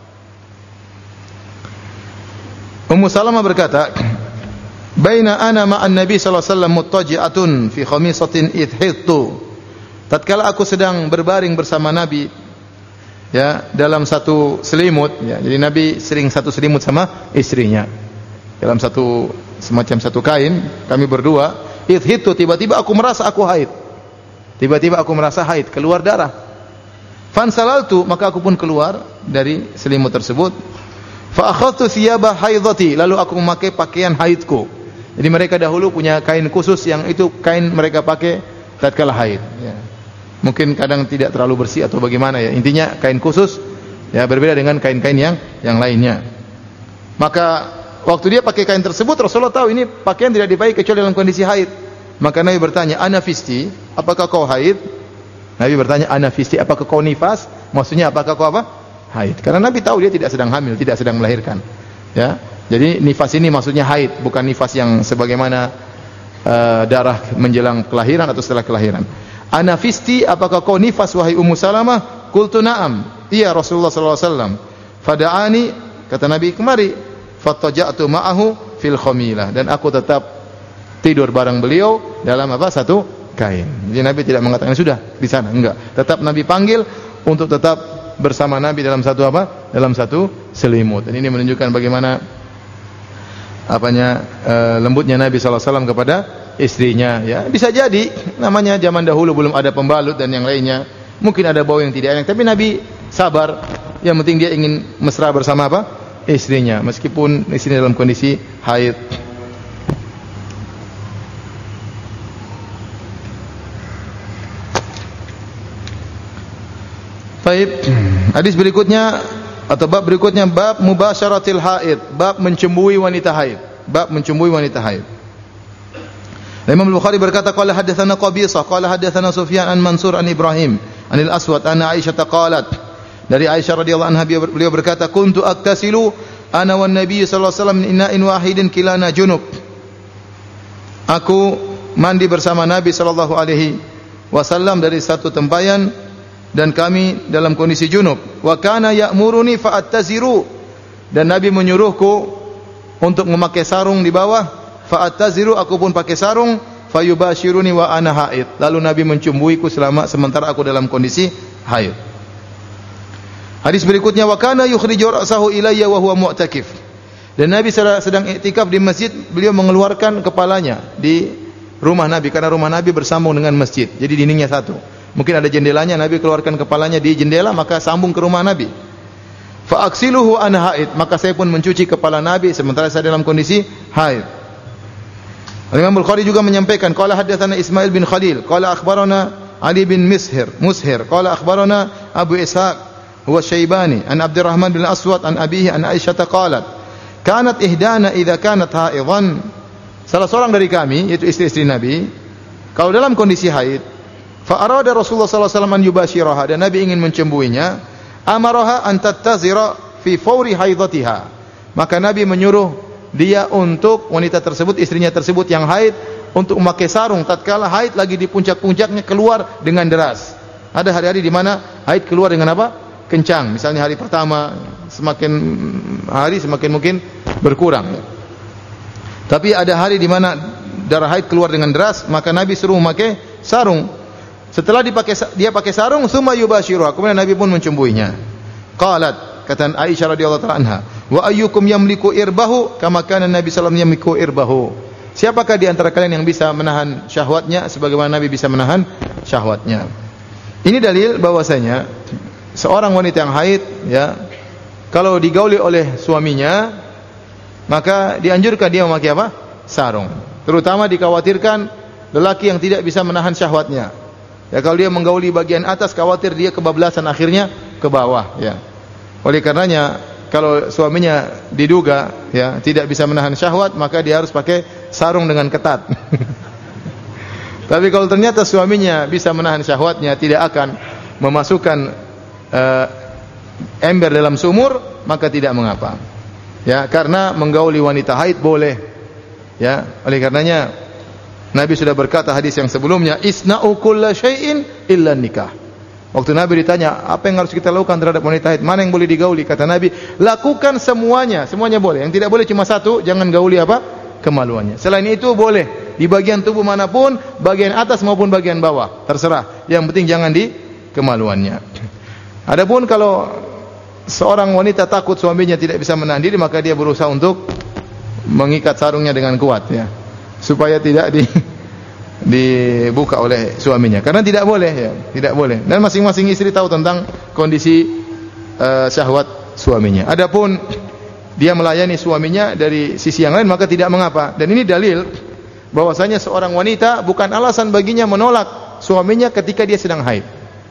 Ummu Salamah berkata, baina ana ma'an Nabi sallallahu alaihi wasallam muttaji'atun fi khamisatin idhittu, tatkala aku sedang berbaring bersama Nabi ya dalam satu selimut ya, jadi Nabi sering satu selimut sama istrinya dalam satu semacam satu kain, kami berdua, idhittu, tiba-tiba aku merasa aku haid, tiba-tiba aku merasa haid, keluar darah, fansalaltu, maka aku pun keluar dari selimut tersebut, fa akhadtu thiyaba haidati, lalu aku memakai pakaian haidku. Jadi mereka dahulu punya kain khusus yang itu kain mereka pakai tatkala haid ya. Mungkin kadang tidak terlalu bersih atau bagaimana ya, intinya kain khusus ya, berbeda dengan kain-kain yang yang lainnya. Maka waktu dia pakai kain tersebut, Rasulullah tahu ini pakaian tidak dipakai kecuali dalam kondisi haid. Maka Nabi bertanya, ana fisti, apakah kau haid? Nabi bertanya, ana fisti, apakah kau nifas? Maksudnya apakah kau apa? Haid. Karena Nabi tahu dia tidak sedang hamil, tidak sedang melahirkan ya. Jadi nifas ini maksudnya haid, bukan nifas yang sebagaimana uh, darah menjelang kelahiran atau setelah kelahiran. Ana fisti, apakah kau nifas wahai Ummu Salamah? Qultu na'am, iya Rasulullah sallallahu alaihi wasallam. Fada'ani, kata Nabi, kemari. Fattaja'tu ma'ahu fil khamilah, dan aku tetap tidur bareng beliau dalam apa? Satu kain. Jadi Nabi tidak mengatakan sudah di sana, enggak. Tetap Nabi panggil untuk tetap bersama Nabi dalam satu apa? Dalam satu selimut. Dan ini menunjukkan bagaimana apanya e, lembutnya Nabi sallallahu alaihi wasallam kepada istrinya ya. Bisa jadi namanya zaman dahulu belum ada pembalut dan yang lainnya, mungkin ada bau yang tidak enak, tapi Nabi sabar, yang penting dia ingin mesra bersama apa? Istrinya, meskipun istrinya dalam kondisi haid. Baik, hadis berikutnya atau bab berikutnya, bab mubasyaratil haid, bab mencembui wanita haid, bab mencembui wanita haid. Imam Al-Bukhari berkata, qala hadatsana Qabisah qala hadatsana Sufyan an Mansur an Ibrahim anil Aswad anna Aisyah qalat, dari Aisyah radhiyallahu anha beliau berkata, kuntu aktasilu ana wan nabiy sallallahu alaihi wasallam min ina'in wahidin kilana junub, aku mandi bersama Nabi sallallahu alaihi wasallam dari satu tempayan dan kami dalam kondisi junub. Wa kana ya'muruni fa'attaziru, dan Nabi menyuruhku untuk memakai sarung di bawah. Fa'attaziru, aku pun pakai sarung. Fayubashiruni wa ana haid, lalu Nabi mencumbuiku selama sementara aku dalam kondisi haid. Hadis berikutnya, wa kana yukhriju ra'sahu ilayya wa huwa mu'takif, dan Nabi sedang iktikaf di masjid, beliau mengeluarkan kepalanya di rumah Nabi, karena rumah Nabi bersambung dengan masjid, jadi dindingnya satu. Mungkin ada jendelanya, Nabi keluarkan kepalanya di jendela, maka sambung ke rumah Nabi. Fa aksiluhu ana haid, maka saya pun mencuci kepala Nabi sementara saya dalam kondisi haid. Imam Bukhari juga menyampaikan, qala hadatsana Ismail bin Khalil qala akhbarana Ali bin Mushir Mushir qala akhbarana Abu Ishaq huwa Syaibani an Abdurrahman bin Aswad an abihi an Aisyah qalat, kanat ihdana idza kanat haidan, salah seorang dari kami yaitu istri-istri Nabi kalau dalam kondisi haid, fa arada Rasulullah sallallahu alaihi wasallam an yubashiraha, dan Nabi ingin mencembuinya, amaraha an tattazira fi fawri haidatiha, maka Nabi menyuruh dia untuk wanita tersebut, istrinya tersebut yang haid, untuk memakai sarung tatkala haid lagi di puncak-puncaknya keluar dengan deras. Ada hari-hari di mana haid keluar dengan apa? Kencang. Misalnya hari pertama, semakin hari semakin mungkin berkurang. Tapi ada hari di mana darah haid keluar dengan deras, maka Nabi suruh memakai sarung. Setelah dipakai dia pakai sarung, summa yubashiruha, kemudian Nabi pun mencumbuinya. Qalat, kata Aisyah radhiyallahu ta'ala anha, wa ayyukum yamliku irbahu kama kana Nabi sallallahu alaihi wasallam yamliku irbahu, siapakah di antara kalian yang bisa menahan syahwatnya sebagaimana Nabi bisa menahan syahwatnya. Ini dalil bahwasanya seorang wanita yang haid ya, kalau digauli oleh suaminya, maka dianjurkan dia memakai apa? Sarung. Terutama dikhawatirkan lelaki yang tidak bisa menahan syahwatnya. Ya, kalau dia menggauli bagian atas, khawatir dia kebablasan akhirnya ke bawah ya. Oleh karenanya kalau suaminya diduga ya tidak bisa menahan syahwat, maka dia harus pakai sarung dengan ketat. Tapi kalau ternyata suaminya bisa menahan syahwatnya, tidak akan memasukkan uh, ember dalam sumur, maka tidak mengapa. Ya, karena menggauli wanita haid boleh. Ya, oleh karenanya Nabi sudah berkata hadis yang sebelumnya, isna'u kulla syai'in illa nikah. Waktu Nabi ditanya, apa yang harus kita lakukan terhadap wanita haid? Mana yang boleh digauli? Kata Nabi, lakukan semuanya, semuanya boleh. Yang tidak boleh cuma satu, jangan gauli apa? Kemaluannya. Selain itu boleh di bagian tubuh manapun, bagian atas maupun bagian bawah, terserah. Yang penting jangan di kemaluannya. Adapun kalau seorang wanita takut suaminya tidak bisa menahan diri, maka dia berusaha untuk mengikat sarungnya dengan kuat ya, supaya tidak di dibuka oleh suaminya, karena tidak boleh ya, tidak boleh. Dan masing-masing istri tahu tentang kondisi uh, syahwat suaminya. Adapun dia melayani suaminya dari sisi yang lain, maka tidak mengapa. Dan ini dalil bahwasanya seorang wanita bukan alasan baginya menolak suaminya ketika dia sedang haid.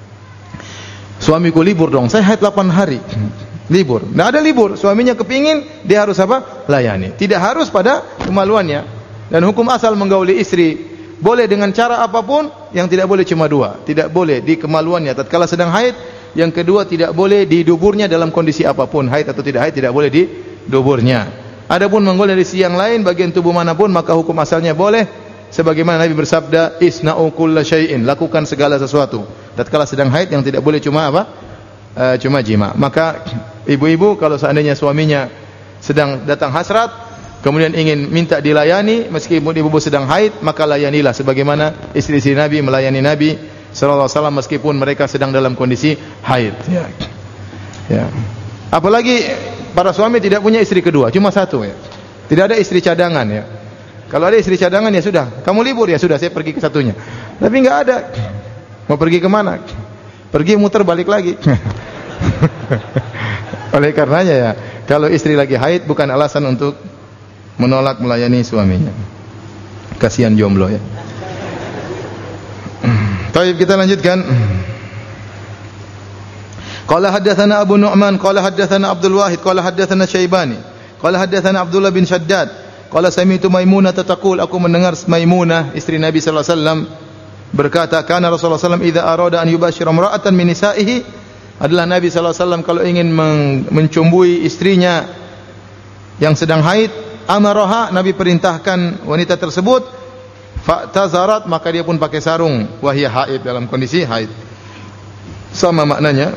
Suamiku libur dong, saya haid delapan hari. Libur. Nah, ada libur, suaminya kepingin, dia harus apa? Layani. Tidak harus pada kemaluannya. Dan hukum asal menggauli istri boleh dengan cara apapun, yang tidak boleh cuma dua. Tidak boleh di kemaluannya tatkala sedang haid, yang kedua tidak boleh di duburnya dalam kondisi apapun, haid atau tidak haid, tidak boleh di duburnya. Adapun menggauli dari sisi yang lain, bagian tubuh manapun, maka hukum asalnya boleh. Sebagaimana Nabi bersabda, isna'u kulla syai'in, lakukan segala sesuatu. Tatkala sedang haid, yang tidak boleh cuma apa? E, cuma jima. Maka ibu-ibu kalau seandainya suaminya sedang datang hasrat, kemudian ingin minta dilayani meskipun ibu-ibu sedang haid, maka layanilah sebagaimana istri-istri Nabi melayani Nabi sallallahu alaihi wasallam meskipun mereka sedang dalam kondisi haid ya. Ya. Apalagi para suami tidak punya istri kedua, cuma satu ya. Tidak ada istri cadangan ya. Kalau ada istri cadangan ya sudah, kamu libur ya sudah, saya pergi ke satunya. Tapi enggak ada. Mau pergi ke mana? Pergi muter balik lagi. Oleh karenanya ya, kalau istri lagi haid bukan alasan untuk menolak melayani suaminya. Kasihan jomblo ya. Baik, kita lanjutkan. Qala haddatsana Abu Nu'man qala haddatsana Abdul Wahid qala haddatsana Syaibani qala haddatsana Abdullah bin Shaddad qala sami'tu Maimunah taqul, aku mendengar Maimunah istri Nabi sallallahu alaihi wasallam berkata, kana Rasulullah sallallahu alaihi wasallam idza arada an yubashira imra'atan min nisa'ihi, adalah Nabi sallallahu alaihi wasallam kalau ingin mencumbui istrinya yang sedang haid, amaraha, Nabi perintahkan wanita tersebut, fa'tazarat, maka dia pun pakai sarung, wahia haid, dalam kondisi haid. Sama maknanya.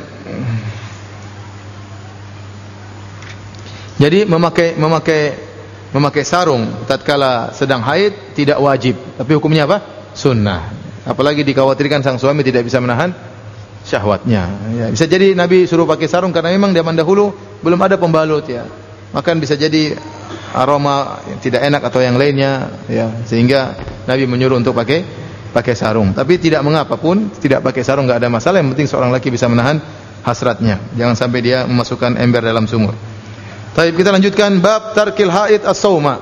Jadi memakai memakai memakai sarung tatkala sedang haid tidak wajib, tapi hukumnya apa? Sunnah. Apalagi dikhawatirkan sang suami tidak bisa menahan syahwatnya. Ya, bisa jadi Nabi suruh pakai sarung karena memang zaman dahulu belum ada pembalut ya. Maka bisa jadi aroma yang tidak enak atau yang lainnya ya, sehingga Nabi menyuruh untuk pakai pakai sarung. Tapi tidak mengapa pun tidak pakai sarung, enggak ada masalah, yang penting seorang laki bisa menahan hasratnya. Jangan sampai dia memasukkan ember dalam sumur. Baik, kita lanjutkan bab tarkil haid as-sauma.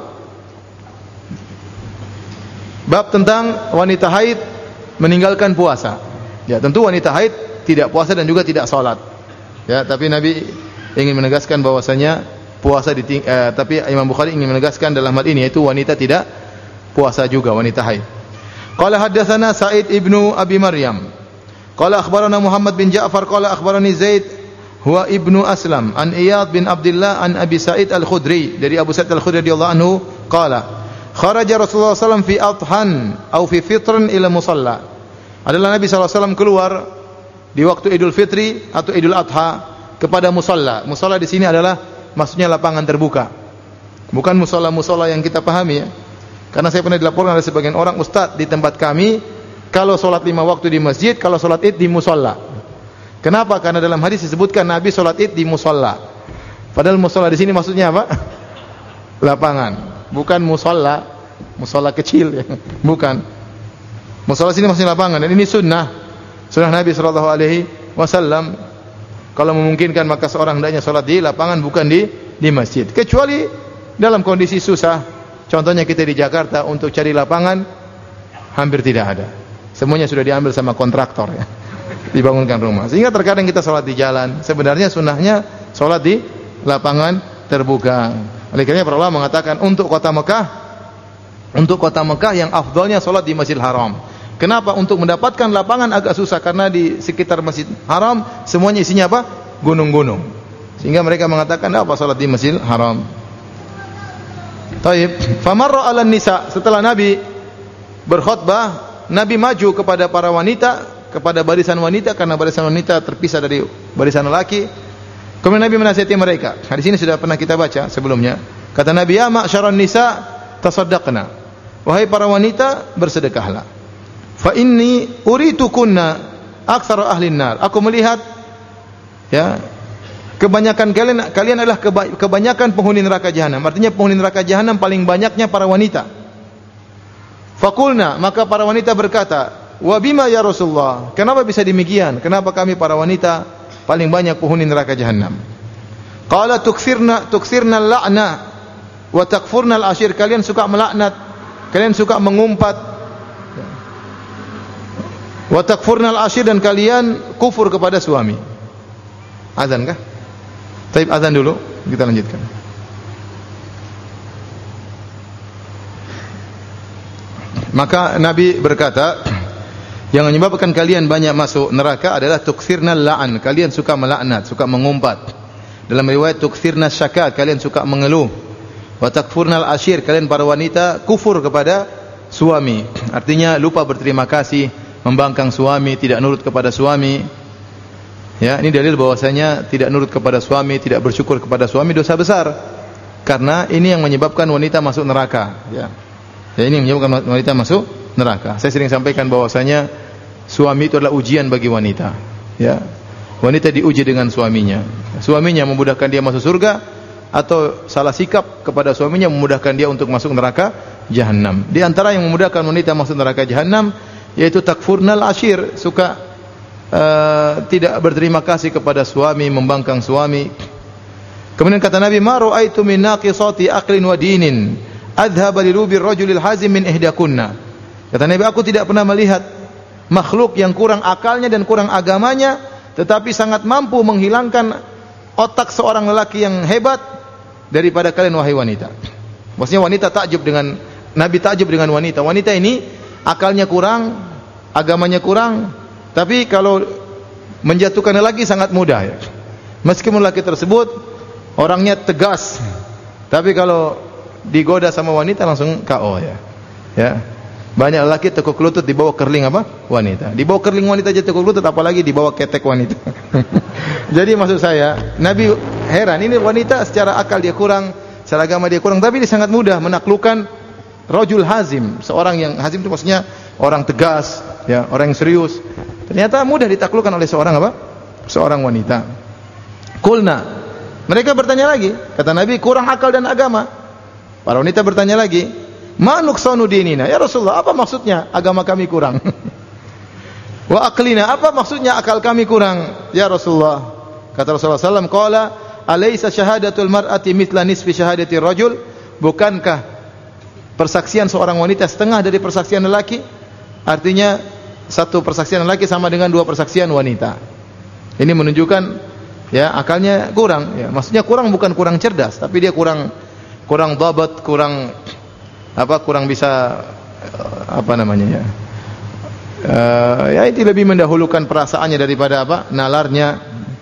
Bab tentang wanita haid meninggalkan puasa. Ya, tentu wanita haid tidak puasa dan juga tidak salat. Ya, tapi Nabi ingin menegaskan bahwasanya puasa diting- eh, tapi Imam Bukhari ingin menegaskan dalam hal ini yaitu wanita tidak puasa juga, wanita haid. Qala haddatsana Sa'id ibnu Abi Maryam. Qala akhbarana Muhammad bin Ja'far qala akhbarani Zaid huwa ibnu Aslam an Iyad bin Abdullah an Abi Sa'id Al-Khudri, dari Abu Sa'id Al-Khudri radhiyallahu anhu qala kharaja Rasulullah sallallahu alaihi wasallam fi adhan aw fi fitrin ila musalla. Adalah Nabi sallallahu alaihi wasallam keluar di waktu Idul Fitri atau Idul Adha kepada musalla. Musalla di sini adalah maksudnya lapangan terbuka. Bukan musalla-musalla yang kita pahami ya. Karena saya pernah dilaporkan oleh sebagian orang, ustaz di tempat kami kalau salat lima waktu di masjid, kalau salat Id di musalla. Kenapa? Karena dalam hadis disebutkan Nabi salat Id di musalla. Padahal musalla di sini maksudnya apa? Lapangan, bukan musalla, musalla kecil ya. Bukan. Musalla sini maksudnya lapangan, dan ini sunnah. Sunnah Nabi sallallahu alaihi wasallam. Kalau memungkinkan maka seorang hendaknya salat di lapangan, bukan di di masjid. Kecuali dalam kondisi susah. Contohnya kita di Jakarta untuk cari lapangan hampir tidak ada. Semuanya sudah diambil sama kontraktor ya. Dibangunkan rumah. Sehingga terkadang kita salat di jalan. Sebenarnya sunnahnya salat di lapangan terbuka. Oleh karena para ulama mengatakan untuk kota Mekah, untuk kota Mekah yang afdalnya salat di Masjidil Haram. Kenapa? Untuk mendapatkan lapangan agak susah karena di sekitar Masjid Haram semuanya isinya apa? Gunung-gunung. Sehingga mereka mengatakan apa salat di Masjidil Haram. Taib, famarra 'alan nisa, setelah Nabi berkhutbah, Nabi maju kepada para wanita, kepada barisan wanita karena barisan wanita terpisah dari barisan lelaki. Kemudian Nabi menasihati mereka. Di sini sudah pernah kita baca sebelumnya. Kata Nabi, "Ya ma'syaran nisa, tasaddaqna." Wahai para wanita, bersedekahlah. Fa inni uritukunna aktsara ahlin nar. Aku melihat ya, kebanyakan kalian kalian adalah keba, kebanyakan penghuni neraka jahanam. Artinya penghuni neraka jahanam paling banyaknya para wanita. Fakulna, maka para wanita berkata, "Wa bima ya Rasulullah?" Kenapa bisa demikian? Kenapa kami para wanita paling banyak penghuni neraka jahanam? Qala tukthirna tukthirna al-la'na wa takfurna al-ashir. Kalian suka melaknat, kalian suka mengumpat. Wa takfurna al-ashir, dan kalian kufur kepada suami. Azan kah? Taib, azan dulu, kita lanjutkan. Maka Nabi berkata, yang menyebabkan kalian banyak masuk neraka adalah tukthirna la'an, kalian suka melaknat, suka mengumpat. Dalam riwayat tukthirna syaka, kalian suka mengeluh. Wa takfurna al-ashir, kalian para wanita kufur kepada suami. Artinya lupa berterima kasih, membangkang suami, tidak nurut kepada suami. Ya, ini dalil bahwasanya tidak nurut kepada suami, tidak bersyukur kepada suami dosa besar. Karena ini yang menyebabkan wanita masuk neraka, ya. Ya, ini yang menyebabkan wanita masuk neraka. Saya sering sampaikan bahwasanya suami itu adalah ujian bagi wanita, ya. Wanita diuji dengan suaminya. Suaminya memudahkan dia masuk surga, atau salah sikap kepada suaminya memudahkan dia untuk masuk neraka jahanam. Di antara yang memudahkan wanita masuk neraka jahanam yaitu takfurnal ashir, suka uh, tidak berterima kasih kepada suami, membangkang suami. Kemudian kata Nabi, "Ma ra'aitu min naqisati aqlin wa dinin adhhaba li rubi ar-rajulil hazim min ihdakunna." Kata Nabi, aku tidak pernah melihat makhluk yang kurang akalnya dan kurang agamanya tetapi sangat mampu menghilangkan otak seorang lelaki yang hebat daripada kalian wahai wanita. Maksudnya wanita takjub dengan Nabi, takjub dengan wanita. Wanita ini akalnya kurang, agamanya kurang, tapi kalau menjatuhkan lelaki sangat mudah, ya. Meskipun lelaki tersebut orangnya tegas, tapi kalau digoda sama wanita langsung K O, ya. Ya. Banyak lelaki tekuk lutut di bawah kerling apa? Wanita. Di bawah kerling wanita aja tekuk lutut, apalagi di bawah ketek wanita. Jadi maksud saya, Nabi heran, ini wanita secara akal dia kurang, secara agama dia kurang, tapi dia sangat mudah menaklukkan rajul hazim. Seorang yang hazim itu maksudnya orang tegas, ya, orang yang serius. Ternyata mudah ditaklukkan oleh seorang apa? Seorang wanita. Kulna, mereka bertanya lagi, kata Nabi, kurang akal dan agama. Para wanita bertanya lagi, ma nuqsanu dinina, ya Rasulullah, apa maksudnya agama kami kurang? Wa aqlina, apa maksudnya akal kami kurang, ya Rasulullah? Kata Rasulullah sallallahu alaihi wasallam, qala alaysa syahadatul mar'ati mithla nisfi syahadati rajul? Bukankah persaksian seorang wanita setengah dari persaksian lelaki? Artinya satu persaksian lelaki sama dengan dua persaksian wanita. Ini menunjukkan ya akalnya kurang, ya. Maksudnya kurang bukan kurang cerdas, tapi dia kurang kurang dhabat, kurang apa kurang bisa apa namanya ya. Uh, ya itu lebih mendahulukan perasaannya daripada apa? Nalarnya.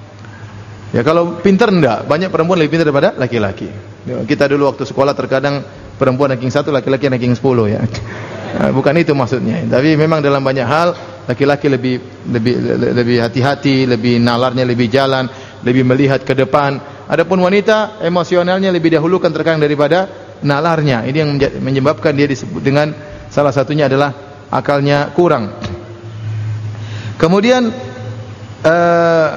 Ya kalau pintar enggak, banyak perempuan lebih pintar daripada laki-laki. Ya, kita dulu waktu sekolah terkadang perempuan ranking satu, laki-laki ranking sepuluh, ya. Nah, bukan itu maksudnya. Tapi memang dalam banyak hal laki-laki lebih lebih lebih hati-hati, lebih nalarnya lebih jalan, lebih melihat ke depan. Adapun wanita emosionalnya lebih dahulukan terkadang daripada nalarnya. Ini yang menyebabkan dia disebut dengan salah satunya adalah akalnya kurang. Kemudian uh,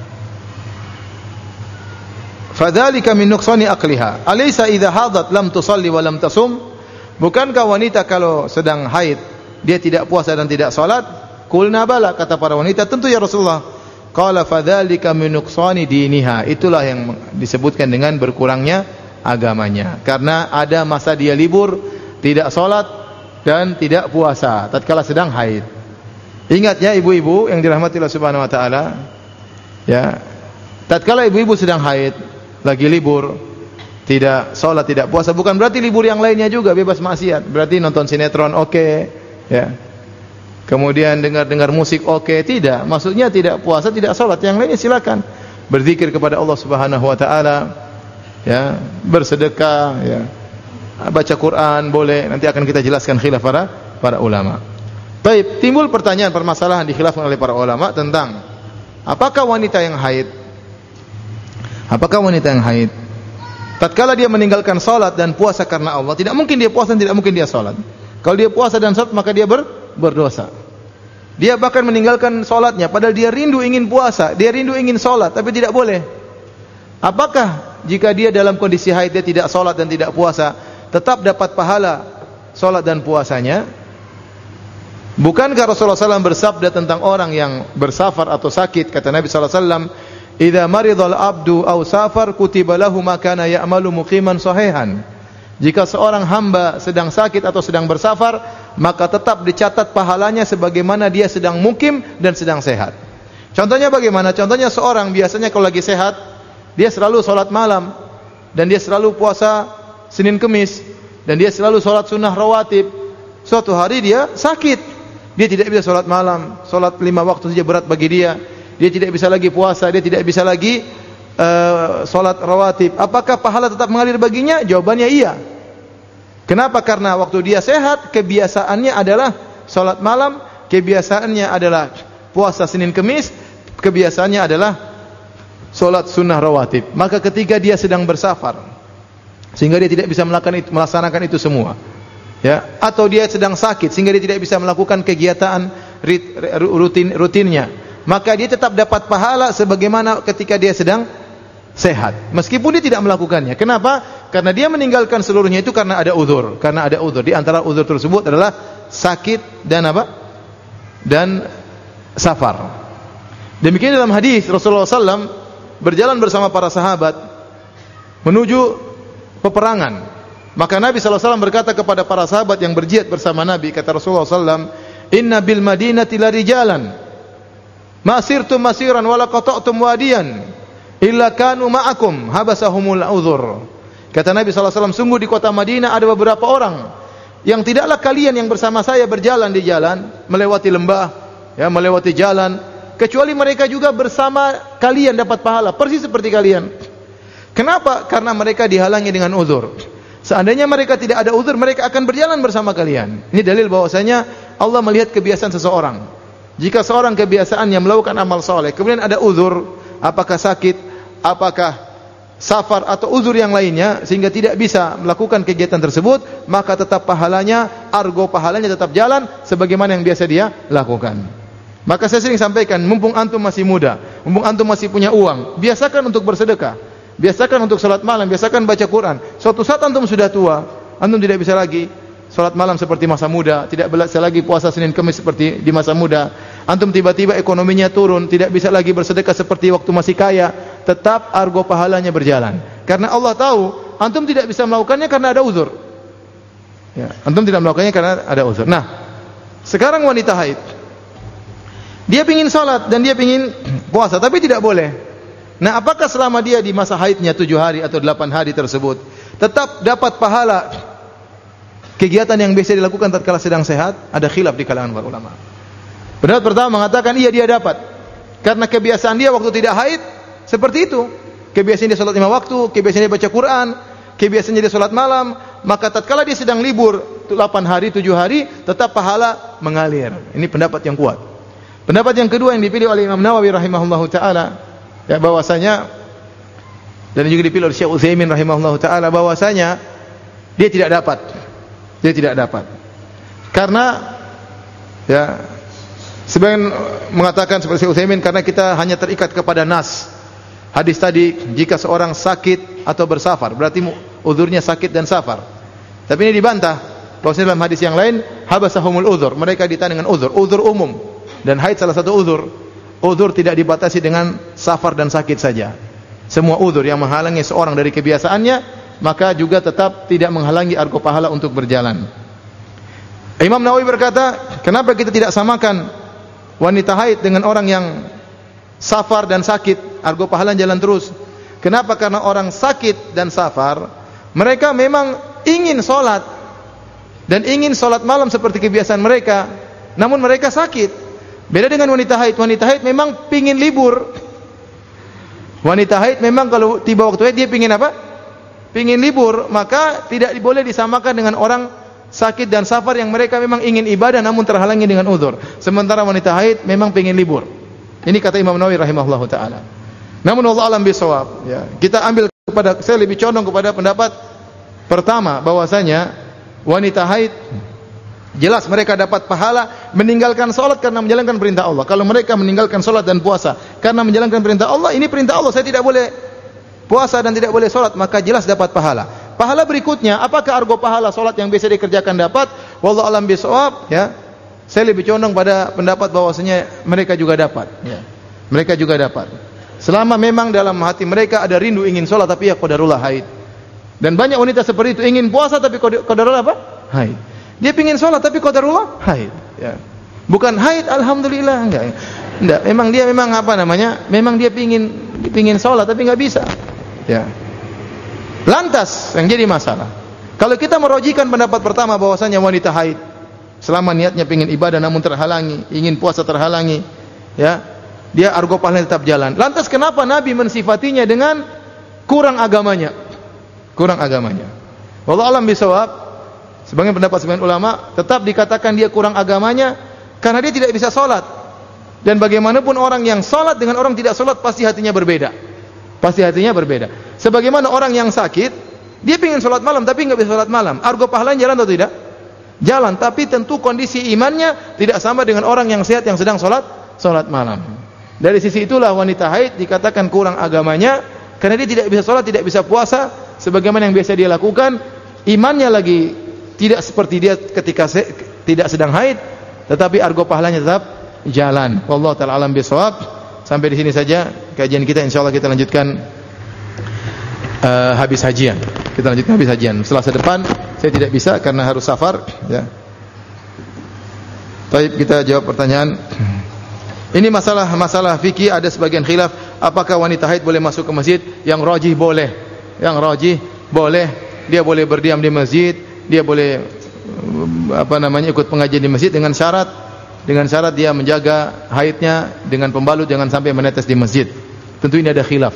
fadzalika min nuqsani aqliha. Alaysa idza hadat lam tusalli wa lam tasum? Bukankah wanita kalau sedang haid dia tidak puasa dan tidak salat? Qulna bala, kata para wanita, tentu ya Rasulullah. Qala fadzalika min nuqsani diniha. Itulah yang disebutkan dengan berkurangnya agamanya. Karena ada masa dia libur, tidak salat dan tidak puasa tatkala sedang haid. Ingat ya ibu-ibu yang dirahmati Allah Subhanahu wa taala, ya. Tatkala ibu-ibu sedang haid, lagi libur, tidak sholat, tidak puasa, bukan berarti libur yang lainnya juga bebas maksiat. Berarti nonton sinetron oke, okay, ya. Kemudian dengar-dengar musik oke, okay. Tidak. Maksudnya tidak puasa, tidak sholat, yang lainnya silakan. Berzikir kepada Allah Subhanahu wa taala, ya, bersedekah, ya. Baca Quran boleh, nanti akan kita jelaskan khilaf para para ulama. Baik, timbul pertanyaan permasalahan dikhilafkan oleh para ulama tentang apakah wanita yang haid apakah wanita yang haid tatkala dia meninggalkan salat dan puasa karena Allah, tidak mungkin dia puasa dan tidak mungkin dia salat. Kalau dia puasa dan salat maka dia ber, berdosa. Dia bahkan meninggalkan salatnya padahal dia rindu ingin puasa, dia rindu ingin salat tapi tidak boleh. Apakah jika dia dalam kondisi haid dia tidak salat dan tidak puasa, tetap dapat pahala salat dan puasanya? Bukankah Rasulullah sallallahu alaihi wasallam bersabda tentang orang yang bersafar atau sakit, kata Nabi sallallahu alaihi wasallam, "Idza maridal abdu aw safar kutiba lahu ma kana ya'malu muqiman sahihan." Jika seorang hamba sedang sakit atau sedang bersafar, maka tetap dicatat pahalanya sebagaimana dia sedang mukim dan sedang sehat. Contohnya bagaimana? Contohnya seorang biasanya kalau lagi sehat, dia selalu salat malam dan dia selalu puasa Senin Kemis dan dia selalu salat sunnah rawatib. Suatu hari dia sakit. Dia tidak bisa salat malam, salat lima waktu saja berat bagi dia. Dia tidak bisa lagi puasa, dia tidak bisa lagi uh, salat rawatib. Apakah pahala tetap mengalir baginya? Jawabannya iya. Kenapa? Karena waktu dia sehat, kebiasaannya adalah salat malam, kebiasaannya adalah puasa Senin Kemis, kebiasaannya adalah salat sunnah rawatib. Maka ketika dia sedang bersafar, sehingga dia tidak bisa melakukan itu, melaksanakan itu semua, ya, atau dia sedang sakit sehingga dia tidak bisa melakukan kegiatan rutin rutinnya, maka dia tetap dapat pahala sebagaimana ketika dia sedang sehat, meskipun dia tidak melakukannya. Kenapa? Karena dia meninggalkan seluruhnya itu karena ada uzur. Karena ada uzur. Di antara uzur tersebut adalah sakit dan apa? Dan safar. Demikian dalam hadis Rasulullah sallallahu alaihi wasallam berjalan bersama para sahabat menuju peperangan. Maka Nabi sallallahu alaihi wasallam berkata kepada para sahabat yang berjihad bersama Nabi, kata Rasulullah sallallahu alaihi wasallam, "Inna bil madinati la rijalan ma sirtum masiran wa la qata'tum wadiyan illa kanu ma'akum habasahumul uzur." Kata Nabi sallallahu alaihi wasallam, sungguh di kota Madinah ada beberapa orang yang tidaklah kalian yang bersama saya berjalan di jalan, melewati lembah, ya, melewati jalan, kecuali mereka juga bersama kalian dapat pahala persis seperti kalian. Kenapa? Karena mereka dihalangi dengan uzur. Seandainya mereka tidak ada uzur, mereka akan berjalan bersama kalian. Ini dalil bahwasanya Allah melihat kebiasaan seseorang. Jika seorang kebiasaannya melakukan amal soleh, kemudian ada uzur, apakah sakit, apakah safar atau uzur yang lainnya, sehingga tidak bisa melakukan kegiatan tersebut, maka tetap pahalanya, argo pahalanya tetap jalan sebagaimana yang biasa dia lakukan. Maka saya sering sampaikan, mumpung antum masih muda, mumpung antum masih punya uang, biasakan untuk bersedekah. Biasakan untuk salat malam, biasakan baca Quran. Suatu saat antum sudah tua, antum tidak bisa lagi salat malam seperti masa muda, tidak bisa lagi puasa Senin Kamis seperti di masa muda. Antum tiba-tiba ekonominya turun, tidak bisa lagi bersedekah seperti waktu masih kaya, tetap argo pahalanya berjalan. Karena Allah tahu antum tidak bisa melakukannya karena ada uzur. Ya, antum tidak melakukannya karena ada uzur. Nah, sekarang wanita haid, dia ingin salat dan dia ingin puasa, tapi tidak boleh. Nah, apakah selama dia di masa haidnya tujuh hari atau delapan hari tersebut tetap dapat pahala kegiatan yang biasa dilakukan tatkala sedang sehat? Ada khilaf di kalangan para ulama. Pendapat pertama mengatakan iya, dia dapat, karena kebiasaan dia waktu tidak haid seperti itu. Kebiasaan dia salat lima waktu, kebiasaan dia baca Quran, kebiasaan dia salat malam, maka tatkala dia sedang libur delapan hari, tujuh hari, tetap pahala mengalir. Ini pendapat yang kuat. Pendapat yang kedua yang dipilih oleh Imam Nawawi rahimahullahu taala, ya, bahwasanya, dan juga dipilih oleh Syekh Utsaimin rahimahullahu taala, bahwasanya dia tidak dapat. Dia tidak dapat. Karena, ya, sebagian mengatakan seperti Syekh Utsaimin, karena kita hanya terikat kepada nas. Hadis tadi, jika seorang sakit atau bersafar, berarti uzurnya sakit dan safar. Tapi ini dibantah bahwasanya dalam hadis yang lain, habasahumul uzur, mereka ditahan dengan uzur, uzur umum, dan haid salah satu uzur. Uzur tidak dibatasi dengan safar dan sakit saja. Semua uzur yang menghalangi seorang dari kebiasaannya, maka juga tetap tidak menghalangi argo pahala untuk berjalan. Imam Nawawi berkata, kenapa kita tidak samakan wanita haid dengan orang yang safar dan sakit, argo pahala jalan terus? Kenapa? Karena orang sakit dan safar, mereka memang ingin sholat dan ingin sholat malam seperti kebiasaan mereka, namun mereka sakit. Beda dengan wanita haid. Wanita haid memang pingin libur. Wanita haid memang kalau tiba waktu haid dia pingin apa? Pingin libur. Maka tidak boleh disamakan dengan orang sakit dan safar yang mereka memang ingin ibadah namun terhalangi dengan uzur. Sementara wanita haid memang pingin libur. Ini kata Imam Nawawi rahimahullahu taala. Namun Allah alam bisawab, ya. Kita ambil kepada, saya lebih condong kepada pendapat pertama, bahwasanya wanita haid jelas mereka dapat pahala meninggalkan salat karena menjalankan perintah Allah. Kalau mereka meninggalkan salat dan puasa karena menjalankan perintah Allah, ini perintah Allah, saya tidak boleh puasa dan tidak boleh salat, maka jelas dapat pahala. Pahala berikutnya, apakah argo pahala salat yang biasa dikerjakan dapat? Wallahu alam bisawab, ya. Saya lebih condong pada pendapat bahwasanya mereka juga dapat, ya. Mereka juga dapat. Selama memang dalam hati mereka ada rindu ingin sholat tapi ya qadarullah haid. Dan banyak wanita seperti itu, ingin puasa tapi qadarullah apa? Haid. Dia ingin sholat tapi qadarullah haid, ya. Bukan haid alhamdulillah, enggak. Enggak, memang dia memang apa namanya? Memang dia ingin ingin sholat tapi enggak bisa. Ya. Lantas yang jadi masalah, kalau kita merojikan pendapat pertama bahwasanya wanita haid selama niatnya ingin ibadah namun terhalangi, ingin puasa terhalangi, ya, dia argo pahalanya tetap jalan. Lantas kenapa Nabi mensifatinya dengan kurang agamanya? Kurang agamanya. Wallahu alam bisawab. Sebagian pendapat sebagian ulama tetap dikatakan dia kurang agamanya karena dia tidak bisa sholat. Dan bagaimanapun orang yang sholat dengan orang tidak sholat pasti hatinya berbeda. Pasti hatinya berbeda. Sebagaimana orang yang sakit, dia ingin sholat malam tapi nggak bisa sholat malam. Argo pahalanya jalan atau tidak? Jalan. Tapi tentu kondisi imannya tidak sama dengan orang yang sehat yang sedang sholat sholat malam. Dari sisi itulah wanita haid dikatakan kurang agamanya karena dia tidak bisa sholat, tidak bisa puasa sebagaimana yang biasa dia lakukan. Imannya lagi tidak seperti dia ketika se tidak sedang haid, tetapi argo pahalanya tetap jalan. Wallahu ta'ala alam bisawab. Sampai di sini saja kajian kita, insyaallah kita lanjutkan uh, habis hajian. Kita lanjutkan habis hajian. Selasa depan saya tidak bisa karena harus safar, ya. Baik, kita jawab pertanyaan. Ini masalah masalah fikih, ada sebagian khilaf apakah wanita haid boleh masuk ke masjid. Yang rajih boleh. Yang rajih boleh. Dia boleh berdiam di masjid, dia boleh apa namanya ikut pengajian di masjid dengan syarat dengan syarat dia menjaga haidnya dengan pembalut jangan sampai menetes di masjid. Tentu ini ada khilaf.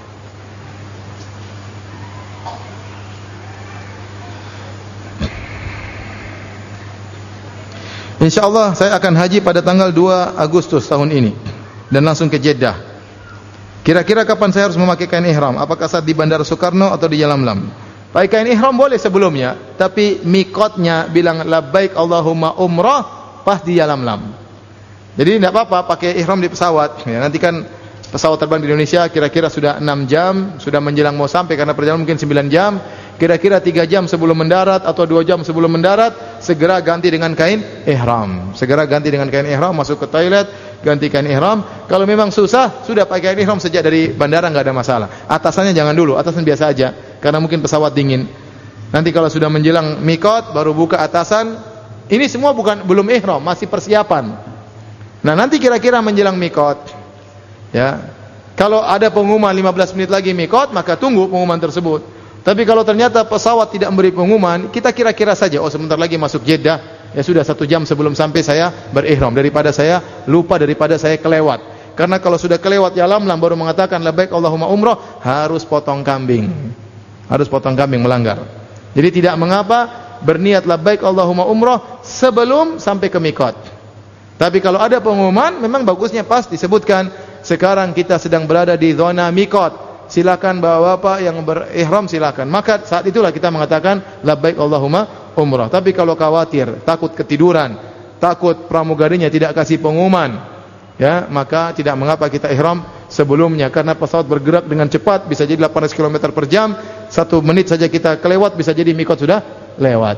InsyaAllah saya akan haji pada tanggal dua Agustus tahun ini dan langsung ke Jeddah. Kira-kira kapan saya harus memakai kain ihram? Apakah saat di Bandara Soekarno atau di Yalamlam? Pakai kain ihram boleh sebelumnya, tapi mikotnya bilang labbaik Allahumma umrah pas di Yalamlam. Jadi tidak apa-apa pakai ihram di pesawat. Ya, nanti kan pesawat terbang di Indonesia kira-kira sudah enam jam, sudah menjelang mau sampai karena perjalanan mungkin sembilan jam. Kira-kira tiga jam sebelum mendarat atau dua jam sebelum mendarat, segera ganti dengan kain ihram. Segera ganti dengan kain ihram, masuk ke toilet, ganti kain ihram. Kalau memang susah, sudah pakai kain ihram sejak dari bandara, enggak ada masalah. Atasannya jangan dulu, atasan biasa aja karena mungkin pesawat dingin. Nanti kalau sudah menjelang mikot baru buka atasan. Ini semua bukan belum ihram, masih persiapan. Nah, nanti kira-kira menjelang mikot, ya. Kalau ada pengumuman lima belas menit lagi mikot, maka tunggu pengumuman tersebut. Tapi kalau ternyata pesawat tidak memberi pengumuman, kita kira-kira saja, oh sebentar lagi masuk Jeddah, ya sudah satu jam sebelum sampai saya berihram, daripada saya lupa, daripada saya kelewat. Karena kalau sudah kelewat Yalamlam baru mengatakan labbaik Allahumma umrah, harus potong kambing. Harus potong kambing, melanggar. Jadi tidak mengapa berniat labbaik Allahumma umrah sebelum sampai ke mikot. Tapi kalau ada pengumuman, memang bagusnya pas disebutkan sekarang kita sedang berada di zona mikot. Silakan bapak-bapak yang berihram silakan. Maka saat itulah kita mengatakan labbaik Allahumma umrah. Tapi kalau khawatir, takut ketiduran, takut pramugarinya tidak kasih pengumuman, ya, maka tidak mengapa kita ihram sebelumnya karena pesawat bergerak dengan cepat, bisa jadi delapan ratus kilometer per jam. Satu menit saja kita kelewat, bisa jadi mikot sudah lewat.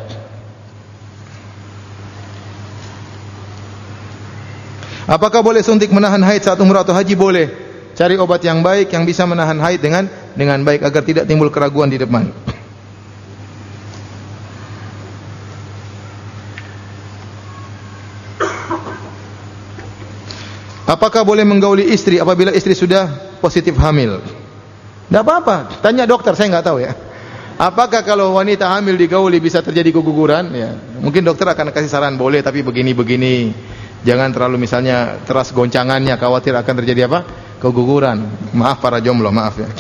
Apakah boleh suntik menahan haid saat umrah atau haji? Boleh. Cari obat yang baik yang bisa menahan haid dengan dengan baik agar tidak timbul keraguan di depan. Apakah boleh menggauli istri apabila istri sudah positif hamil? Tidak apa-apa. Tanya dokter, saya nggak tahu ya. Apakah kalau wanita hamil digauli bisa terjadi keguguran? Ya, mungkin dokter akan kasih saran, boleh tapi begini-begini. Jangan terlalu misalnya teras goncangannya, khawatir akan terjadi apa? Keguguran. Maaf para jomblo, maaf ya.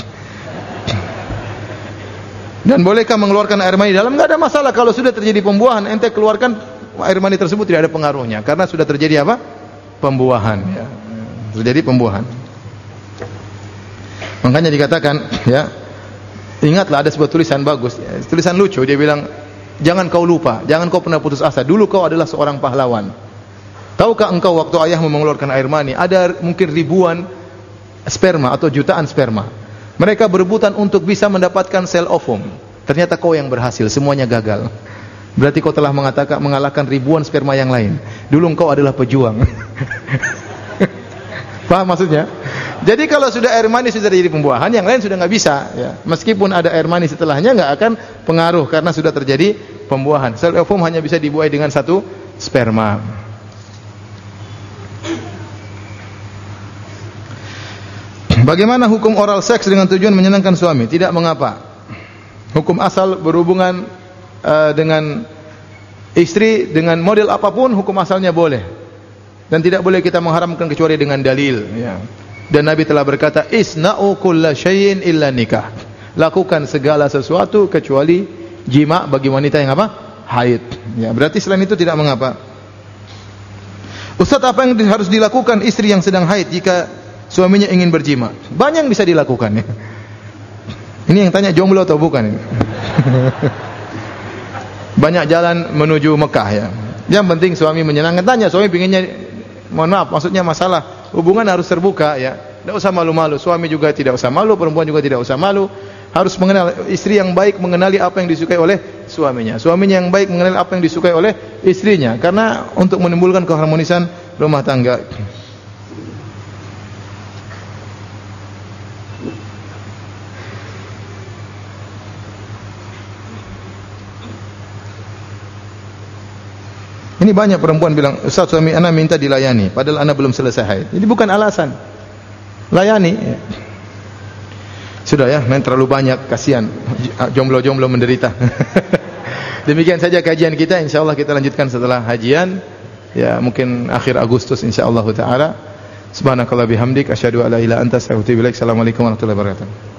Dan bolehkah mengeluarkan air mani dalam? Enggak ada masalah kalau sudah terjadi pembuahan, ente keluarkan air mani tersebut tidak ada pengaruhnya karena sudah terjadi apa? Pembuahan ya. Terjadi pembuahan. Makanya dikatakan ya, ingatlah ada sebuah tulisan bagus, ya, tulisan lucu, dia bilang, jangan kau lupa, jangan kau pernah putus asa. Dulu kau adalah seorang pahlawan. Tahukah engkau waktu ayahmu mengeluarkan air mani, ada mungkin ribuan sperma atau jutaan sperma. Mereka berebutan untuk bisa mendapatkan sel ovum. Ternyata kau yang berhasil, semuanya gagal. Berarti kau telah mengatakan mengalahkan ribuan sperma yang lain. Dulu engkau adalah pejuang. Paham maksudnya? Jadi kalau sudah air mani sudah terjadi pembuahan, yang lain sudah nggak bisa. Ya. Meskipun ada air mani setelahnya nggak akan pengaruh karena sudah terjadi pembuahan. Sel ovum hanya bisa dibuai dengan satu sperma. Bagaimana hukum oral seks dengan tujuan menyenangkan suami? Tidak mengapa. Hukum asal berhubungan uh, dengan istri dengan model apapun, hukum asalnya boleh. Dan tidak boleh kita mengharamkan kecuali dengan dalil. Ya. Dan Nabi telah berkata, isna'u kulla syai'in illa nikah. Lakukan segala sesuatu kecuali jima bagi wanita yang apa? Haid. Ya, berarti selain itu tidak mengapa. Ustaz, apa yang harus dilakukan istri yang sedang haid jika suaminya ingin berjima? Banyak yang bisa dilakukan ya. Ini yang tanya jomblo atau bukan ini? Banyak jalan menuju Mekah ya. Yang penting suami menyenangkan. Tanya suami pinginnya, mohon maaf, maksudnya masalah hubungan harus terbuka ya. Tidak usah malu-malu. Suami juga tidak usah malu, perempuan juga tidak usah malu. Harus mengenal, istri yang baik mengenali apa yang disukai oleh suaminya. Suaminya yang baik mengenali apa yang disukai oleh istrinya. Karena untuk menimbulkan keharmonisan rumah tangga. Ini banyak perempuan bilang, Ustaz, suami ana minta dilayani, padahal ana belum selesai haid. Jadi bukan alasan. Layani. Sudah ya, main terlalu banyak, kasihan jomblo-jomblo menderita. Demikian saja kajian kita, insyaallah kita lanjutkan setelah hajian. Ya, mungkin akhir Agustus insyaallah taala. Subhanakallah bihamdik asyhadu an la ilaha illa anta astaghfiruka wa atubu ilaik. Assalamualaikum warahmatullahi wabarakatuh.